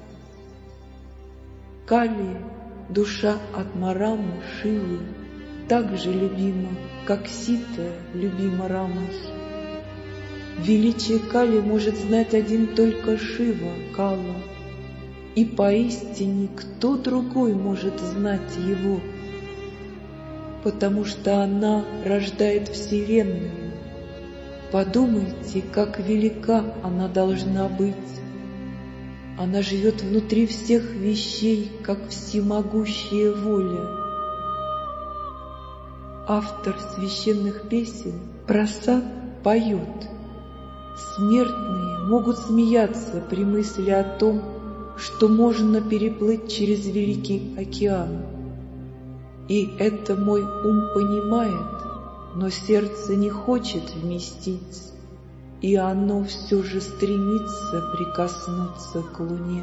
Кали, душа Атмарамы Шивы, так же любима, как Сита любима Рамой. Величие Кали может знать один только Шива, Кала, и поистине кто другой может знать его, потому что она рождает Вселенную. Подумайте, как велика она должна быть. Она живет внутри всех вещей, как всемогущая воля. Автор священных песен Прасад поет: «Смертные могут смеяться при мысли о том, что можно переплыть через великий океан. И это мой ум понимает, но сердце не хочет вместить, и оно все же стремится прикоснуться к луне».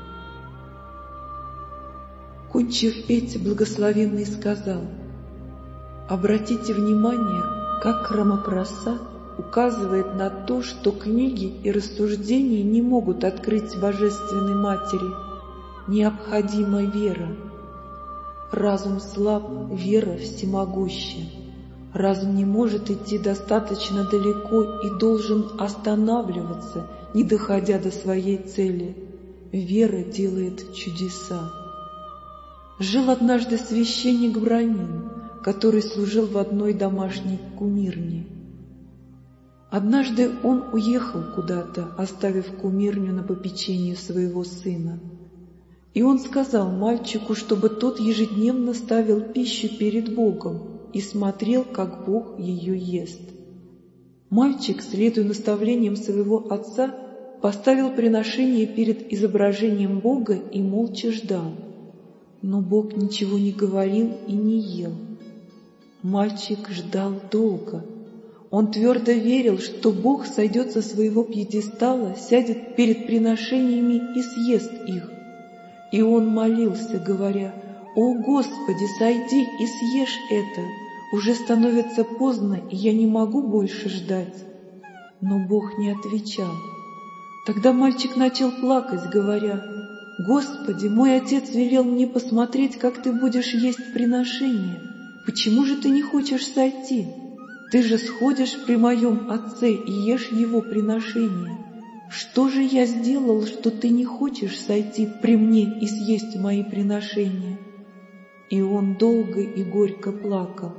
Кончив петь, благословенный сказал: «Обратите внимание, как Рамапрасад указывает на то, что книги и рассуждения не могут открыть Божественной Матери. Необходима вера. Разум слаб, вера всемогуща. Разум не может идти достаточно далеко и должен останавливаться, не доходя до своей цели. Вера делает чудеса». Жил однажды священник Брамин, который служил в одной домашней кумирне. Однажды он уехал куда-то, оставив кумирню на попечение своего сына. И он сказал мальчику, чтобы тот ежедневно ставил пищу перед Богом и смотрел, как Бог ее ест. Мальчик, следуя наставлениям своего отца, поставил приношение перед изображением Бога и молча ждал. Но Бог ничего не говорил и не ел. Мальчик ждал долго. Он твердо верил, что Бог сойдет со своего пьедестала, сядет перед приношениями и съест их. И он молился, говоря: «О Господи, сойди и съешь это! Уже становится поздно, и я не могу больше ждать». Но Бог не отвечал. Тогда мальчик начал плакать, говоря: «Господи, мой отец велел мне посмотреть, как ты будешь есть приношение. Почему же ты не хочешь сойти? Ты же сходишь при моем отце и ешь его приношение. Что же я сделал, что ты не хочешь сойти при мне и съесть мои приношения?» И он долго и горько плакал.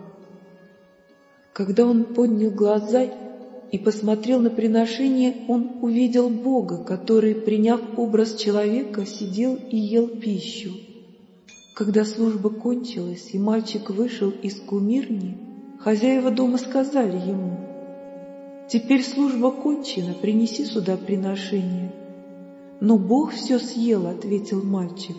Когда он поднял глаза и посмотрел на приношение, он увидел Бога, который, приняв образ человека, сидел и ел пищу. Когда служба кончилась и мальчик вышел из кумирни, хозяева дома сказали ему: «Теперь служба кончена, принеси сюда приношение». «Но Бог все съел», — ответил мальчик.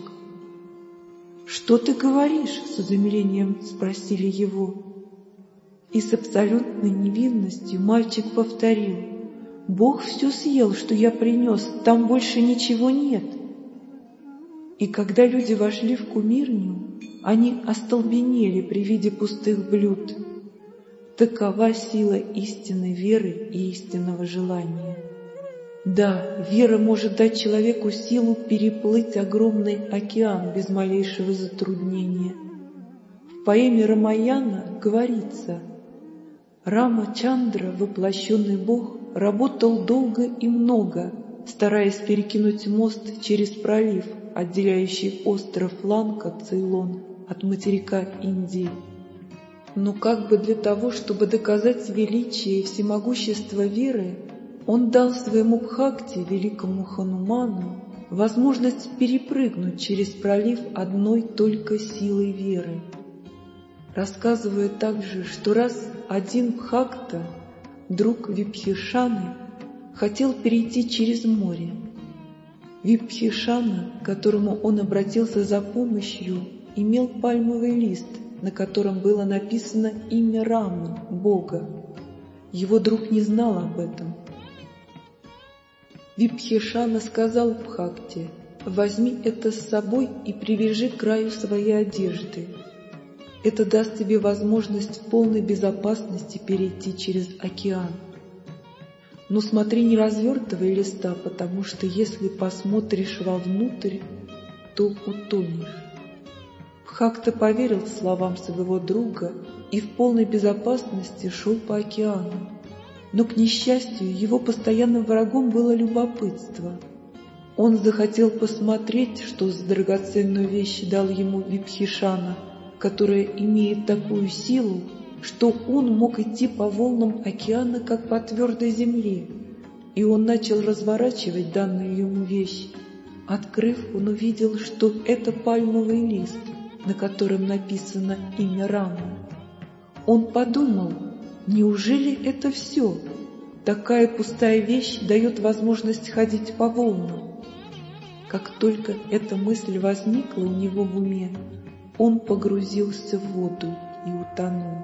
«Что ты говоришь?» — с изумлением спросили его. И с абсолютной невинностью мальчик повторил: «Бог все съел, что я принес, там больше ничего нет». И когда люди вошли в кумирню, они остолбенели при виде пустых блюд. Такова сила истинной веры и истинного желания. Да, вера может дать человеку силу переплыть огромный океан без малейшего затруднения. В поэме Рамаяна говорится: Рама-Чандра, воплощенный Бог, работал долго и много, стараясь перекинуть мост через пролив, отделяющий остров Ланка, Цейлон, от материка Индии. Но как бы для того, чтобы доказать величие и всемогущество веры, он дал своему Бхакти, великому Хануману, возможность перепрыгнуть через пролив одной только силой веры. Рассказывает также, что раз один Бхакта, друг Вибхишаны, хотел перейти через море. Вибхишана, к которому он обратился за помощью, имел пальмовый лист, на котором было написано имя Рамы, Бога. Его друг не знал об этом. Вибхишана сказал Бхакти: «Возьми это с собой и привяжи к краю своей одежды. Это даст тебе возможность в полной безопасности перейти через океан. Но смотри, не развертывай листа, потому что если посмотришь вовнутрь, то утонешь». Бхакта поверил словам своего друга и в полной безопасности шел по океану. Но, к несчастью, его постоянным врагом было любопытство. Он захотел посмотреть, что за драгоценную вещь дал ему Вибхишана, которая имеет такую силу, что он мог идти по волнам океана, как по твердой земле, и он начал разворачивать данную ему вещь. Открыв, он увидел, что это пальмовый лист, на котором написано имя Рамы. Он подумал: неужели это все? Такая пустая вещь дает возможность ходить по волнам. Как только эта мысль возникла у него в уме, он погрузился в воду и утонул.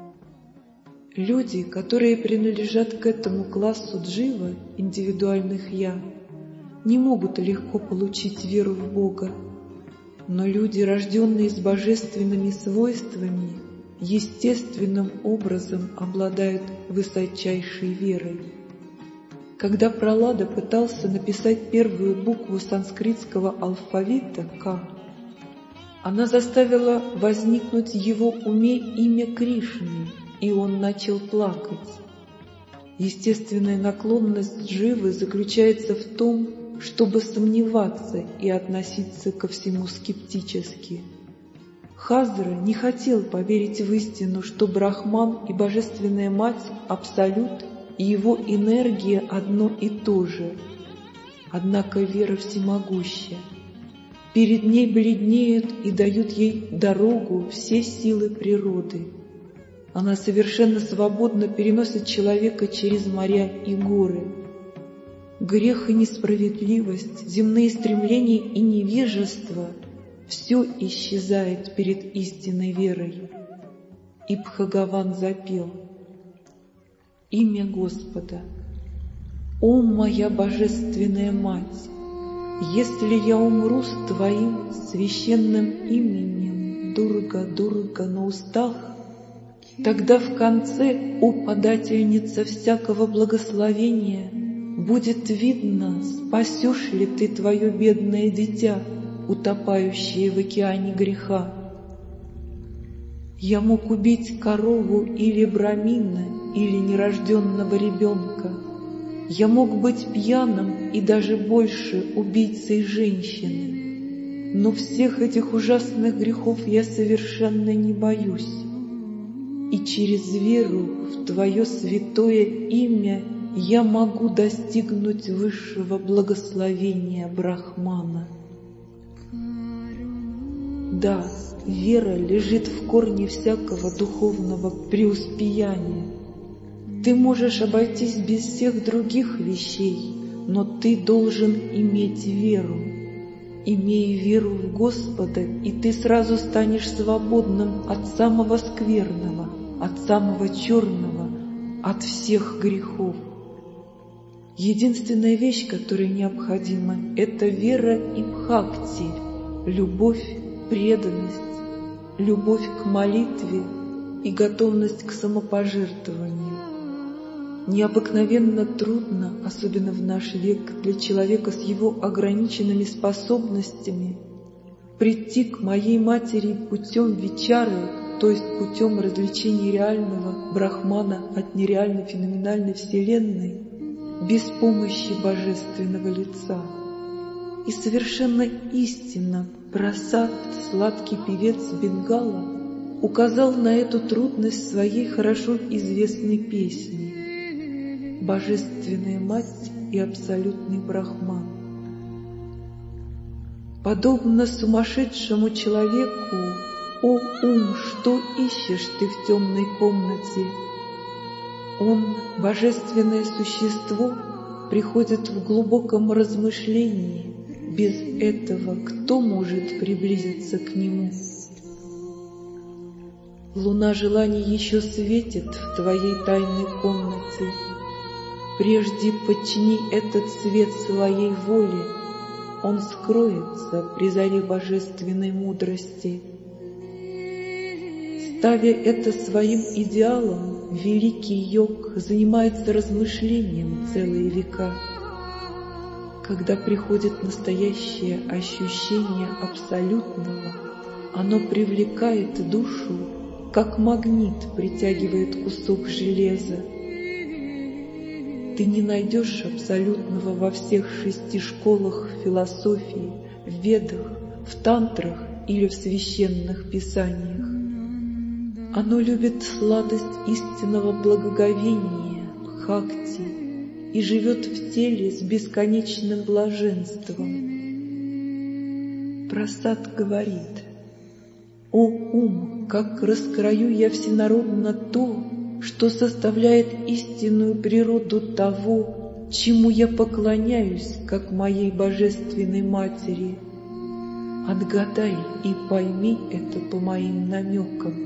Люди, которые принадлежат к этому классу джива, индивидуальных «я», не могут легко получить веру в Бога. Но люди, рожденные с божественными свойствами, естественным образом обладают высочайшей верой. Когда Пралада пытался написать первую букву санскритского алфавита «К», она заставила возникнуть в его уме имя Кришны, и он начал плакать. Естественная наклонность дживы заключается в том, чтобы сомневаться и относиться ко всему скептически. Хазра не хотел поверить в истину, что Брахман и Божественная Мать — Абсолют, и его энергия одно и то же. Однако вера всемогущая. Перед ней бледнеют и дают ей дорогу все силы природы. Она совершенно свободно переносит человека через моря и горы. Грех и несправедливость, земные стремления и невежество все исчезает перед истинной верой. И Бхагаван запел: имя Господа, о моя божественная Мать, если я умру с Твоим священным именем Дурга, Дурга на устах, тогда в конце, о подательница всякого благословения, будет видно, спасешь ли ты твое бедное дитя, утопающее в океане греха. Я мог убить корову или брамина, или нерожденного ребенка. Я мог быть пьяным и даже больше убийцей женщины. Но всех этих ужасных грехов я совершенно не боюсь. И через веру в Твое святое имя я могу достигнуть высшего благословения Брахмана. Да, вера лежит в корне всякого духовного преуспеяния. Ты можешь обойтись без всех других вещей, но ты должен иметь веру. Имей веру в Господа, и ты сразу станешь свободным от самого скверного, от самого черного, от всех грехов. Единственная вещь, которая необходима, это вера и бхакти, любовь, преданность, любовь к молитве и готовность к самопожертвованию. Необыкновенно трудно, особенно в наш век, для человека с его ограниченными способностями, прийти к моей матери путем вичары, то есть путем развлечения реального брахмана от нереальной феноменальной вселенной, без помощи божественного лица. И совершенно истинно Прасад, сладкий певец Бенгала, указал на эту трудность в своей хорошо известной песне «Божественная Мать и Абсолютный Брахман». Подобно сумасшедшему человеку, о ум, что ищешь ты в темной комнате? Он, божественное существо, приходит в глубоком размышлении. Без этого кто может приблизиться к нему? Луна желаний еще светит в твоей тайной комнате. Прежде подчини этот свет своей воле, он скроется при заре божественной мудрости. Ставя это своим идеалом, великий йог занимается размышлением целые века. Когда приходит настоящее ощущение абсолютного, оно привлекает душу, как магнит притягивает кусок железа. Ты не найдешь абсолютного во всех шести школах философии, в ведах, в тантрах или в священных писаниях. Оно любит сладость истинного благоговения, бхакти, и живет в теле с бесконечным блаженством. Прасад говорит: «О ум, как раскрою я всенародно то, что составляет истинную природу того, чему я поклоняюсь, как моей божественной матери. Отгадай и пойми это по моим намекам».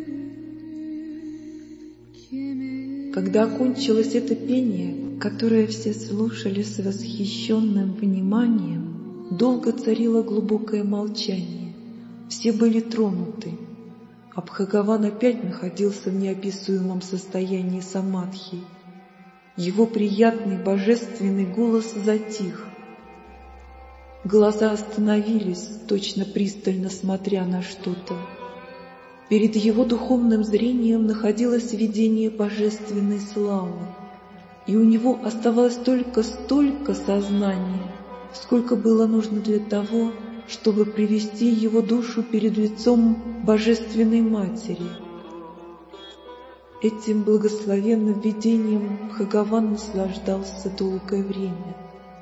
Когда окончилось это пение, которое все слушали с восхищенным вниманием, долго царило глубокое молчание. Все были тронуты, а Бхагаван опять находился в неописуемом состоянии самадхи. Его приятный божественный голос затих. Глаза остановились, точно пристально смотря на что-то. Перед его духовным зрением находилось видение божественной славы, и у него оставалось только столько сознания, сколько было нужно для того, чтобы привести его душу перед лицом Божественной Матери. Этим благословенным видением Бхагаван наслаждался долгое время.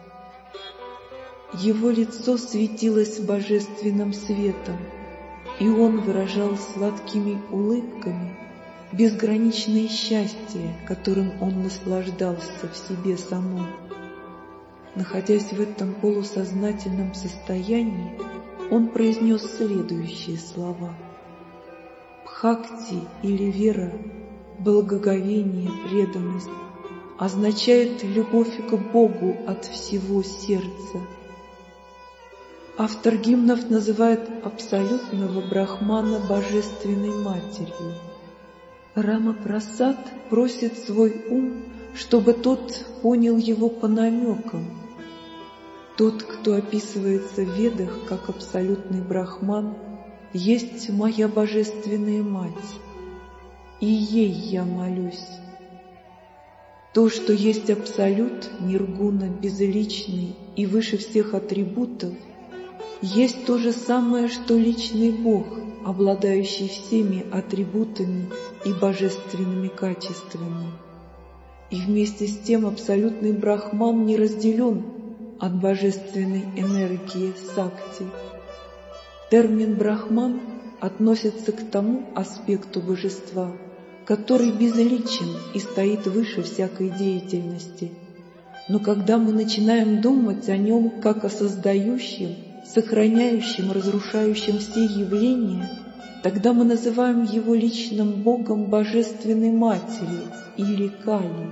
Его лицо светилось божественным светом, и он выражал сладкими улыбками безграничное счастье, которым он наслаждался в себе самом. Находясь в этом полусознательном состоянии, он произнес следующие слова. Бхакти или вера, благоговение, преданность означает любовь к Богу от всего сердца. Автор гимнов называет абсолютного Брахмана Божественной Матерью. Рама Прасад просит свой ум, чтобы тот понял его по намекам. Тот, кто описывается в Ведах как абсолютный Брахман, есть моя Божественная Мать, и ей я молюсь. То, что есть Абсолют, Ниргуна, безличный и выше всех атрибутов, есть то же самое, что личный Бог, обладающий всеми атрибутами и божественными качествами. И вместе с тем абсолютный Брахман не разделен от божественной энергии Сакти. Термин «брахман» относится к тому аспекту божества, который безличен и стоит выше всякой деятельности. Но когда мы начинаем думать о нем как о создающем, сохраняющем, разрушающем все явления, тогда мы называем его личным Богом Божественной Матери или Кали.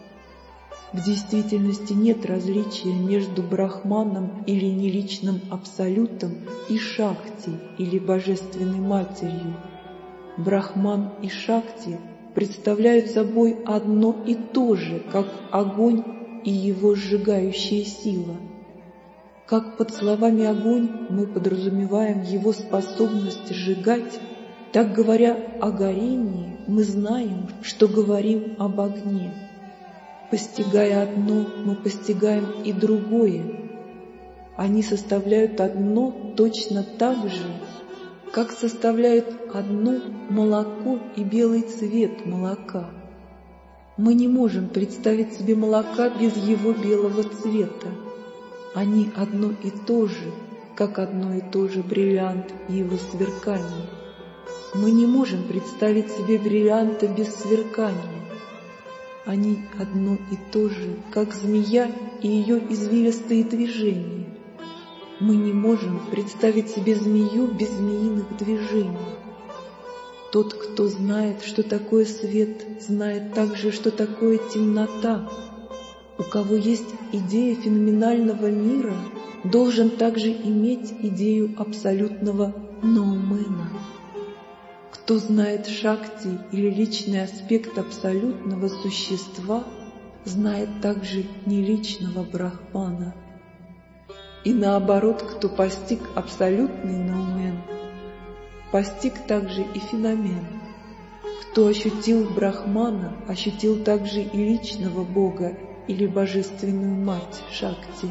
В действительности нет различия между Брахманом или неличным Абсолютом и Шакти или Божественной Матерью. Брахман и Шакти представляют собой одно и то же, как огонь и его сжигающая сила. Как под словами «огонь» мы подразумеваем его способность сжигать, так, говоря о горении, мы знаем, что говорим об огне. Постигая одно, мы постигаем и другое. Они составляют одно точно так же, как составляют одно молоко и белый цвет молока. Мы не можем представить себе молока без его белого цвета. Они одно и то же, как одно и то же бриллиант и его сверкание. Мы не можем представить себе бриллианта без сверкания. Они одно и то же, как змея и ее извилистые движения. Мы не можем представить себе змею без змеиных движений. Тот, кто знает, что такое свет, знает также, что такое темнота. У кого есть идея феноменального мира, должен также иметь идею абсолютного ноумена. Кто знает Шакти или личный аспект абсолютного существа, знает также неличного Брахмана. И наоборот, кто постиг абсолютный ноумен, постиг также и феномен. Кто ощутил Брахмана, ощутил также и личного Бога или Божественную Мать Шакти.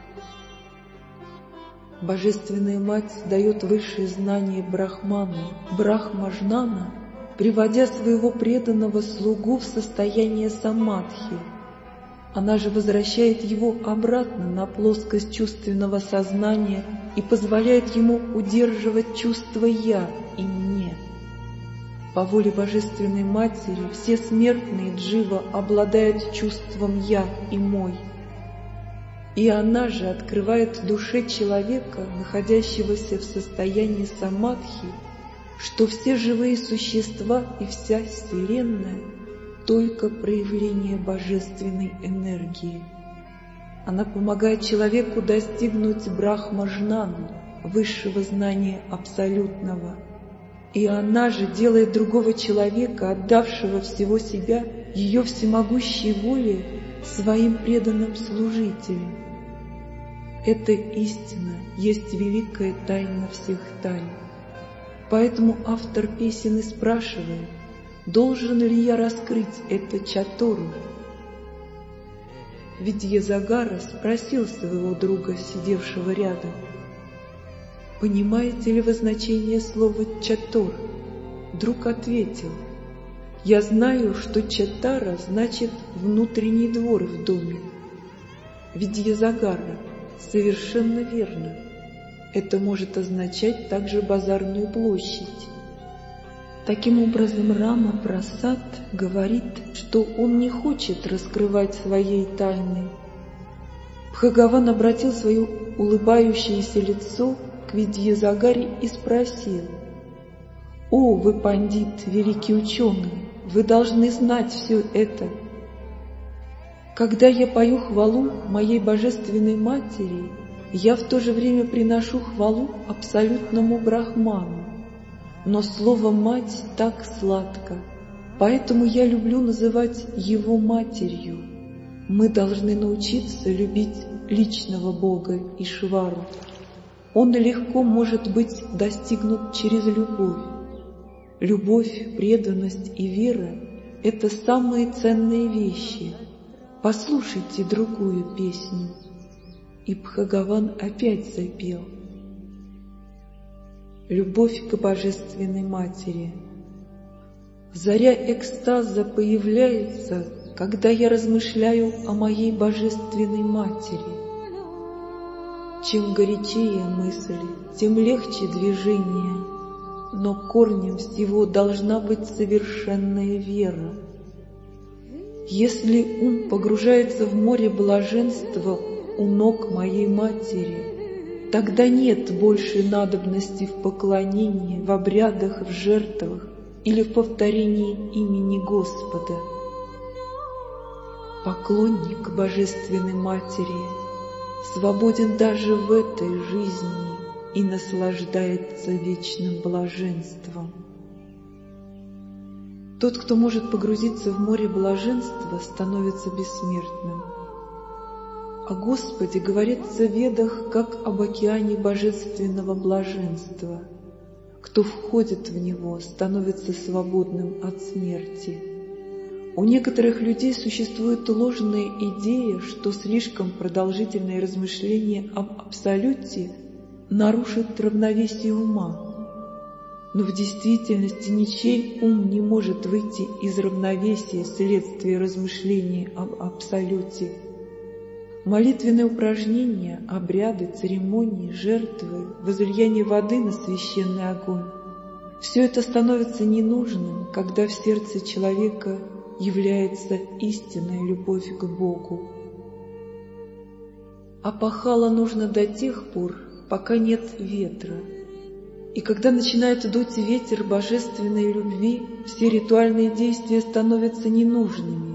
Божественная Мать дает высшее знание Брахману, Брахмажнана, приводя своего преданного слугу в состояние самадхи. Она же возвращает его обратно на плоскость чувственного сознания и позволяет ему удерживать чувство «я» и «мне». По воле Божественной Матери все смертные джива обладают чувством «я» и «мой». И она же открывает душе человека, находящегося в состоянии самадхи, что все живые существа и вся Вселенная — только проявление божественной энергии. Она помогает человеку достигнуть брахмажнаны, высшего знания абсолютного. И она же делает другого человека, отдавшего всего себя ее всемогущей воле, своим преданным служителем. Эта истина есть великая тайна всех тайн. Поэтому автор песен и спрашивает, должен ли я раскрыть это чатуру? Видьязагара спросил своего друга, сидевшего рядом, «Понимаете ли вы значение слова «чатур»?» Друг ответил, «Я знаю, что чатара значит внутренний двор в доме». Видьязагара, совершенно верно. Это может означать также базарную площадь. Таким образом, Рама Прасад говорит, что он не хочет раскрывать своей тайны. Бхагаван обратил свое улыбающееся лицо к Видьязагаре и спросил: «О, вы, пандит, великий ученый, вы должны знать все это. Когда я пою хвалу моей Божественной Матери, я в то же время приношу хвалу абсолютному Брахману. Но слово «мать» так сладко, поэтому я люблю называть его матерью. Мы должны научиться любить личного Бога Ишвару. Он легко может быть достигнут через любовь. Любовь, преданность и вера — это самые ценные вещи. Послушайте другую песню». И Бхагаван опять запел: «Любовь к Божественной Матери. Заря экстаза появляется, когда я размышляю о моей Божественной Матери. Чем горячее мысль, тем легче движение, но корнем всего должна быть совершенная вера. Если ум погружается в море блаженства у ног моей Матери, тогда нет больше надобности в поклонении, в обрядах, в жертвах или в повторении имени Господа. Поклонник Божественной Матери свободен даже в этой жизни и наслаждается вечным блаженством. Тот, кто может погрузиться в море блаженства, становится бессмертным. О Господе говорится в Ведах как об океане божественного блаженства. Кто входит в него, становится свободным от смерти. У некоторых людей существует ложная идея, что слишком продолжительные размышления об Абсолюте нарушит равновесие ума. Но в действительности ничей ум не может выйти из равновесия вследствие размышления об Абсолюте. Молитвенные упражнения, обряды, церемонии, жертвы, возлияние воды на священный огонь — все это становится ненужным, когда в сердце человека является истинная любовь к Богу. А пахала нужно до тех пор, пока нет ветра. И когда начинает дуть ветер божественной любви, все ритуальные действия становятся ненужными.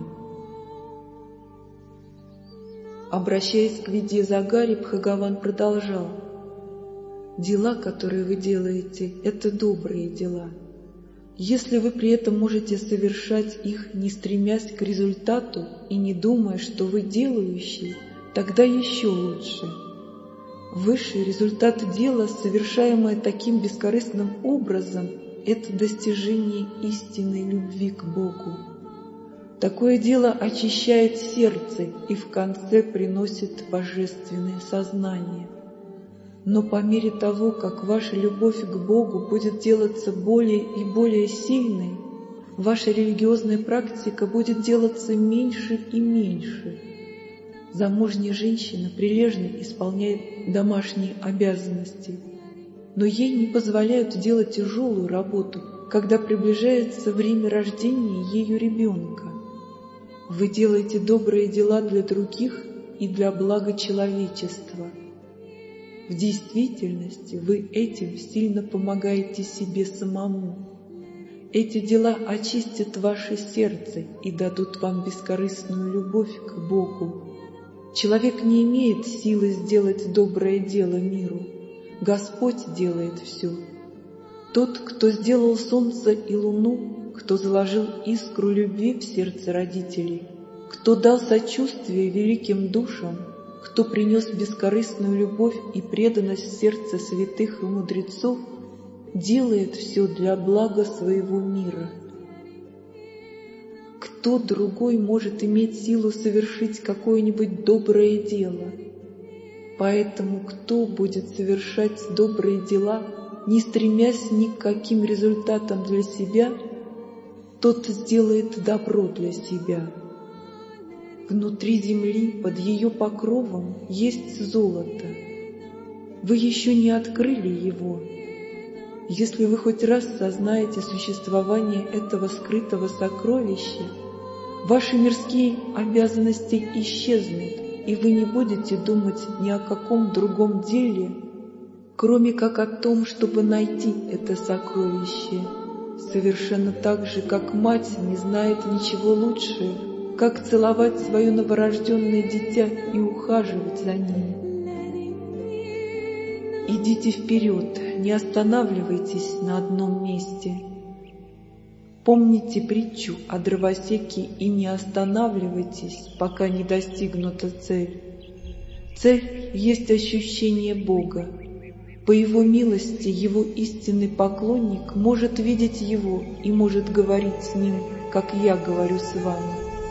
Обращаясь к Видьязагаре, Бхагаван продолжал: «Дела, которые вы делаете, — это добрые дела. Если вы при этом можете совершать их, не стремясь к результату и не думая, что вы делающий, тогда еще лучше. Высший результат дела, совершаемое таким бескорыстным образом, — это достижение истинной любви к Богу. Такое дело очищает сердце и в конце приносит божественное сознание. Но по мере того, как ваша любовь к Богу будет делаться более и более сильной, ваша религиозная практика будет делаться меньше и меньше. Замужняя женщина прилежно исполняет домашние обязанности, но ей не позволяют делать тяжелую работу, когда приближается время рождения ею ребенка. Вы делаете добрые дела для других и для блага человечества. В действительности вы этим сильно помогаете себе самому. Эти дела очистят ваше сердце и дадут вам бескорыстную любовь к Богу. Человек не имеет силы сделать доброе дело миру. Господь делает все. Тот, кто сделал солнце и луну, кто заложил искру любви в сердце родителей, кто дал сочувствие великим душам, кто принес бескорыстную любовь и преданность в сердце святых и мудрецов, делает все для блага своего мира. Кто другой может иметь силу совершить какое-нибудь доброе дело? Поэтому кто будет совершать добрые дела, не стремясь ни к каким результатам для себя, тот сделает добро для себя. Внутри земли, под ее покровом, есть золото. Вы еще не открыли его. Если вы хоть раз сознаете существование этого скрытого сокровища, ваши мирские обязанности исчезнут, и вы не будете думать ни о каком другом деле, кроме как о том, чтобы найти это сокровище, совершенно так же, как мать не знает ничего лучше, как целовать свое новорожденное дитя и ухаживать за ним. Идите вперед, не останавливайтесь на одном месте. Помните притчу о дровосеке и не останавливайтесь, пока не достигнута цель. Цель есть ощущение Бога. По Его милости Его истинный поклонник может видеть Его и может говорить с Ним, как я говорю с вами.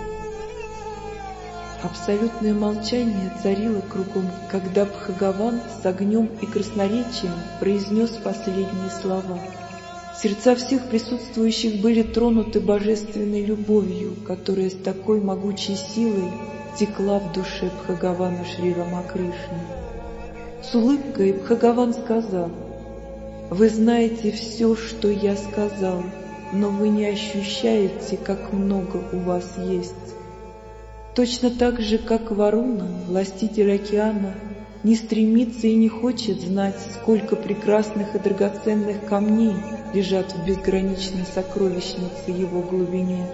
Абсолютное молчание царило кругом, когда Бхагаван с огнем и красноречием произнес последние слова. Сердца всех присутствующих были тронуты божественной любовью, которая с такой могучей силой текла в душе Бхагавана Шри Рамакришны. С улыбкой Бхагаван сказал: «Вы знаете все, что я сказал, но вы не ощущаете, как много у вас есть. Точно так же, как Варуна, властитель океана, не стремится и не хочет знать, сколько прекрасных и драгоценных камней лежат в безграничной сокровищнице его глубине.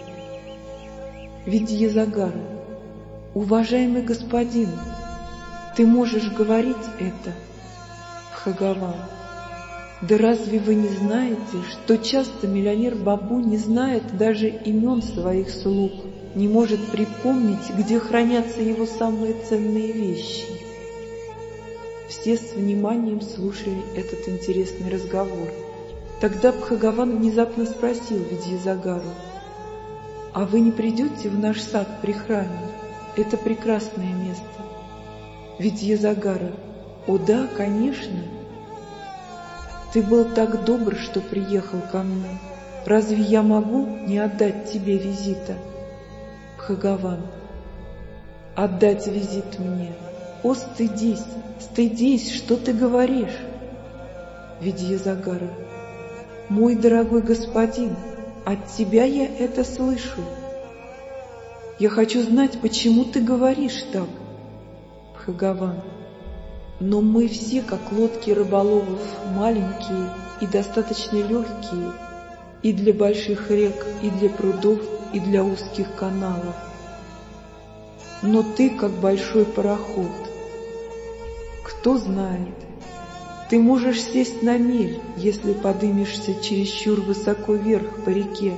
Видьязагара, уважаемый господин, ты можешь говорить это?» Бхагаван: «Да разве вы не знаете, что часто миллионер Бабу не знает даже имен своих слуг, не может припомнить, где хранятся его самые ценные вещи?» Все с вниманием слушали этот интересный разговор. Тогда Бхагаван внезапно спросил Видьязагару: «А вы не придете в наш сад при храме? Это прекрасное место». Видьязагара: «О да, конечно. Ты был так добр, что приехал ко мне. Разве я могу не отдать тебе визита?» Бхагаван: «Отдать визит мне? О, стыдись, стыдись, что ты говоришь?» Видьязагара: «Мой дорогой господин, от тебя я это слышу. Я хочу знать, почему ты говоришь так». Бхагаван: «Но мы все, как лодки рыболовов, маленькие и достаточно легкие и для больших рек, и для прудов, и для узких каналов. Но ты, как большой пароход. Кто знает, ты можешь сесть на мель, если подымешься чересчур высоко вверх по реке.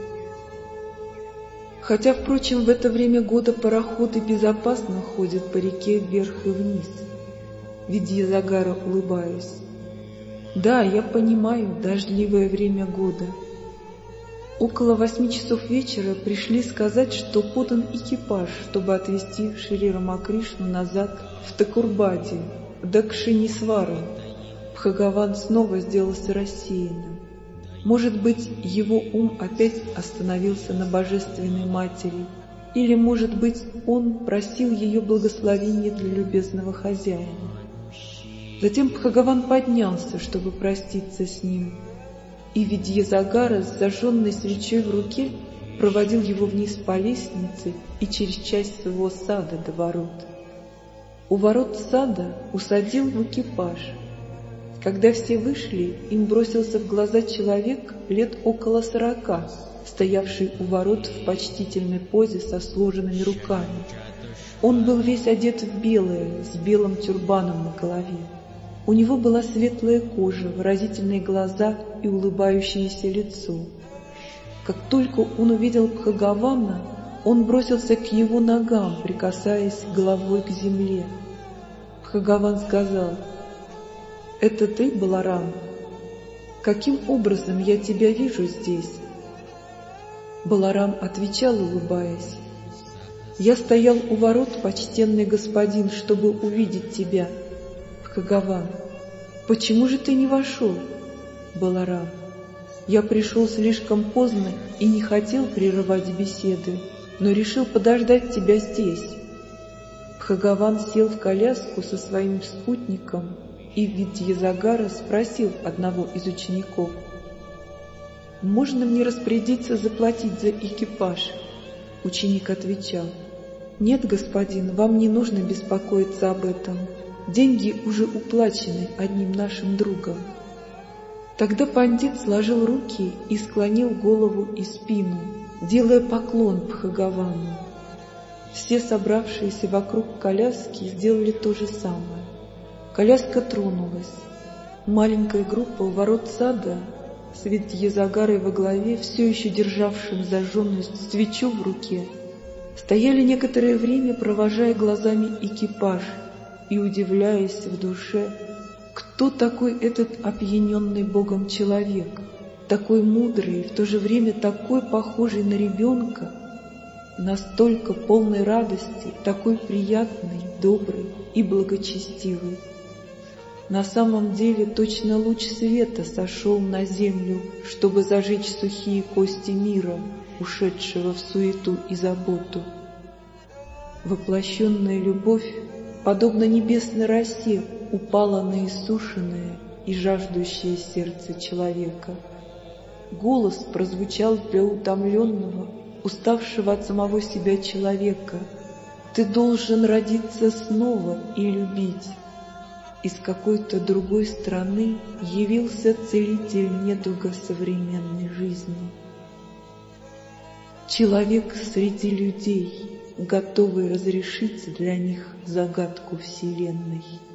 Хотя, впрочем, в это время года пароходы безопасно ходят по реке вверх и вниз». Видьязагара, улыбаясь: «Да, я понимаю, дождливое время года». Около восьми часов вечера пришли сказать, что подан экипаж, чтобы отвезти Шри Рамакришну назад в Такурбади, Дакшинисвару. Бхагаван снова сделался рассеянным. Может быть, его ум опять остановился на Божественной Матери, или, может быть, он просил ее благословения для любезного хозяина. Затем Бхагаван поднялся, чтобы проститься с ним, и Видьязагара с зажженной свечой в руке проводил его вниз по лестнице и через часть своего сада до ворот. У ворот сада усадил в экипаж. Когда все вышли, им бросился в глаза человек лет около сорока, стоявший у ворот в почтительной позе со сложенными руками. Он был весь одет в белое, с белым тюрбаном на голове. У него была светлая кожа, выразительные глаза и улыбающееся лицо. Как только он увидел Бхагавана, он бросился к его ногам, прикасаясь головой к земле. Бхагаван сказал: «Это ты, Баларам? Каким образом я тебя вижу здесь?» Баларам отвечал, улыбаясь: «Я стоял у ворот, почтенный господин, чтобы увидеть тебя». Бхагаван: «Почему же ты не вошел?» Баларам: «Я пришел слишком поздно и не хотел прерывать беседы, но решил подождать тебя здесь». Бхагаван сел в коляску со своим спутником, и Видьязагара спросил одного из учеников: «Можно мне распорядиться заплатить за экипаж?» Ученик отвечал: «Нет, господин, вам не нужно беспокоиться об этом. деньги уже уплачены одним нашим другом. Тогда пандит сложил руки и склонил голову и спину, делая поклон Бхагавану. Все собравшиеся вокруг коляски сделали то же самое. Коляска тронулась. Маленькая группа у ворот сада с Видьязагарой во главе, все еще державшим зажженную свечу в руке, стояли некоторое время, провожая глазами экипаж и удивляясь в душе, кто такой этот опьяненный Богом человек, такой мудрый и в то же время такой похожий на ребенка, настолько полной радости, такой приятный, добрый и благочестивый. На самом деле точно луч света сошел на землю, чтобы зажечь сухие кости мира, ушедшего в суету и заботу. Воплощенная любовь, подобно небесной росе, упала на иссушенное и жаждущее сердце человека. Голос прозвучал для утомленного, уставшего от самого себя человека: «Ты должен родиться снова и любить». Из какой-то другой страны явился целитель недуга современной жизни. Человек среди людей, готовый разрешить для них загадку Вселенной.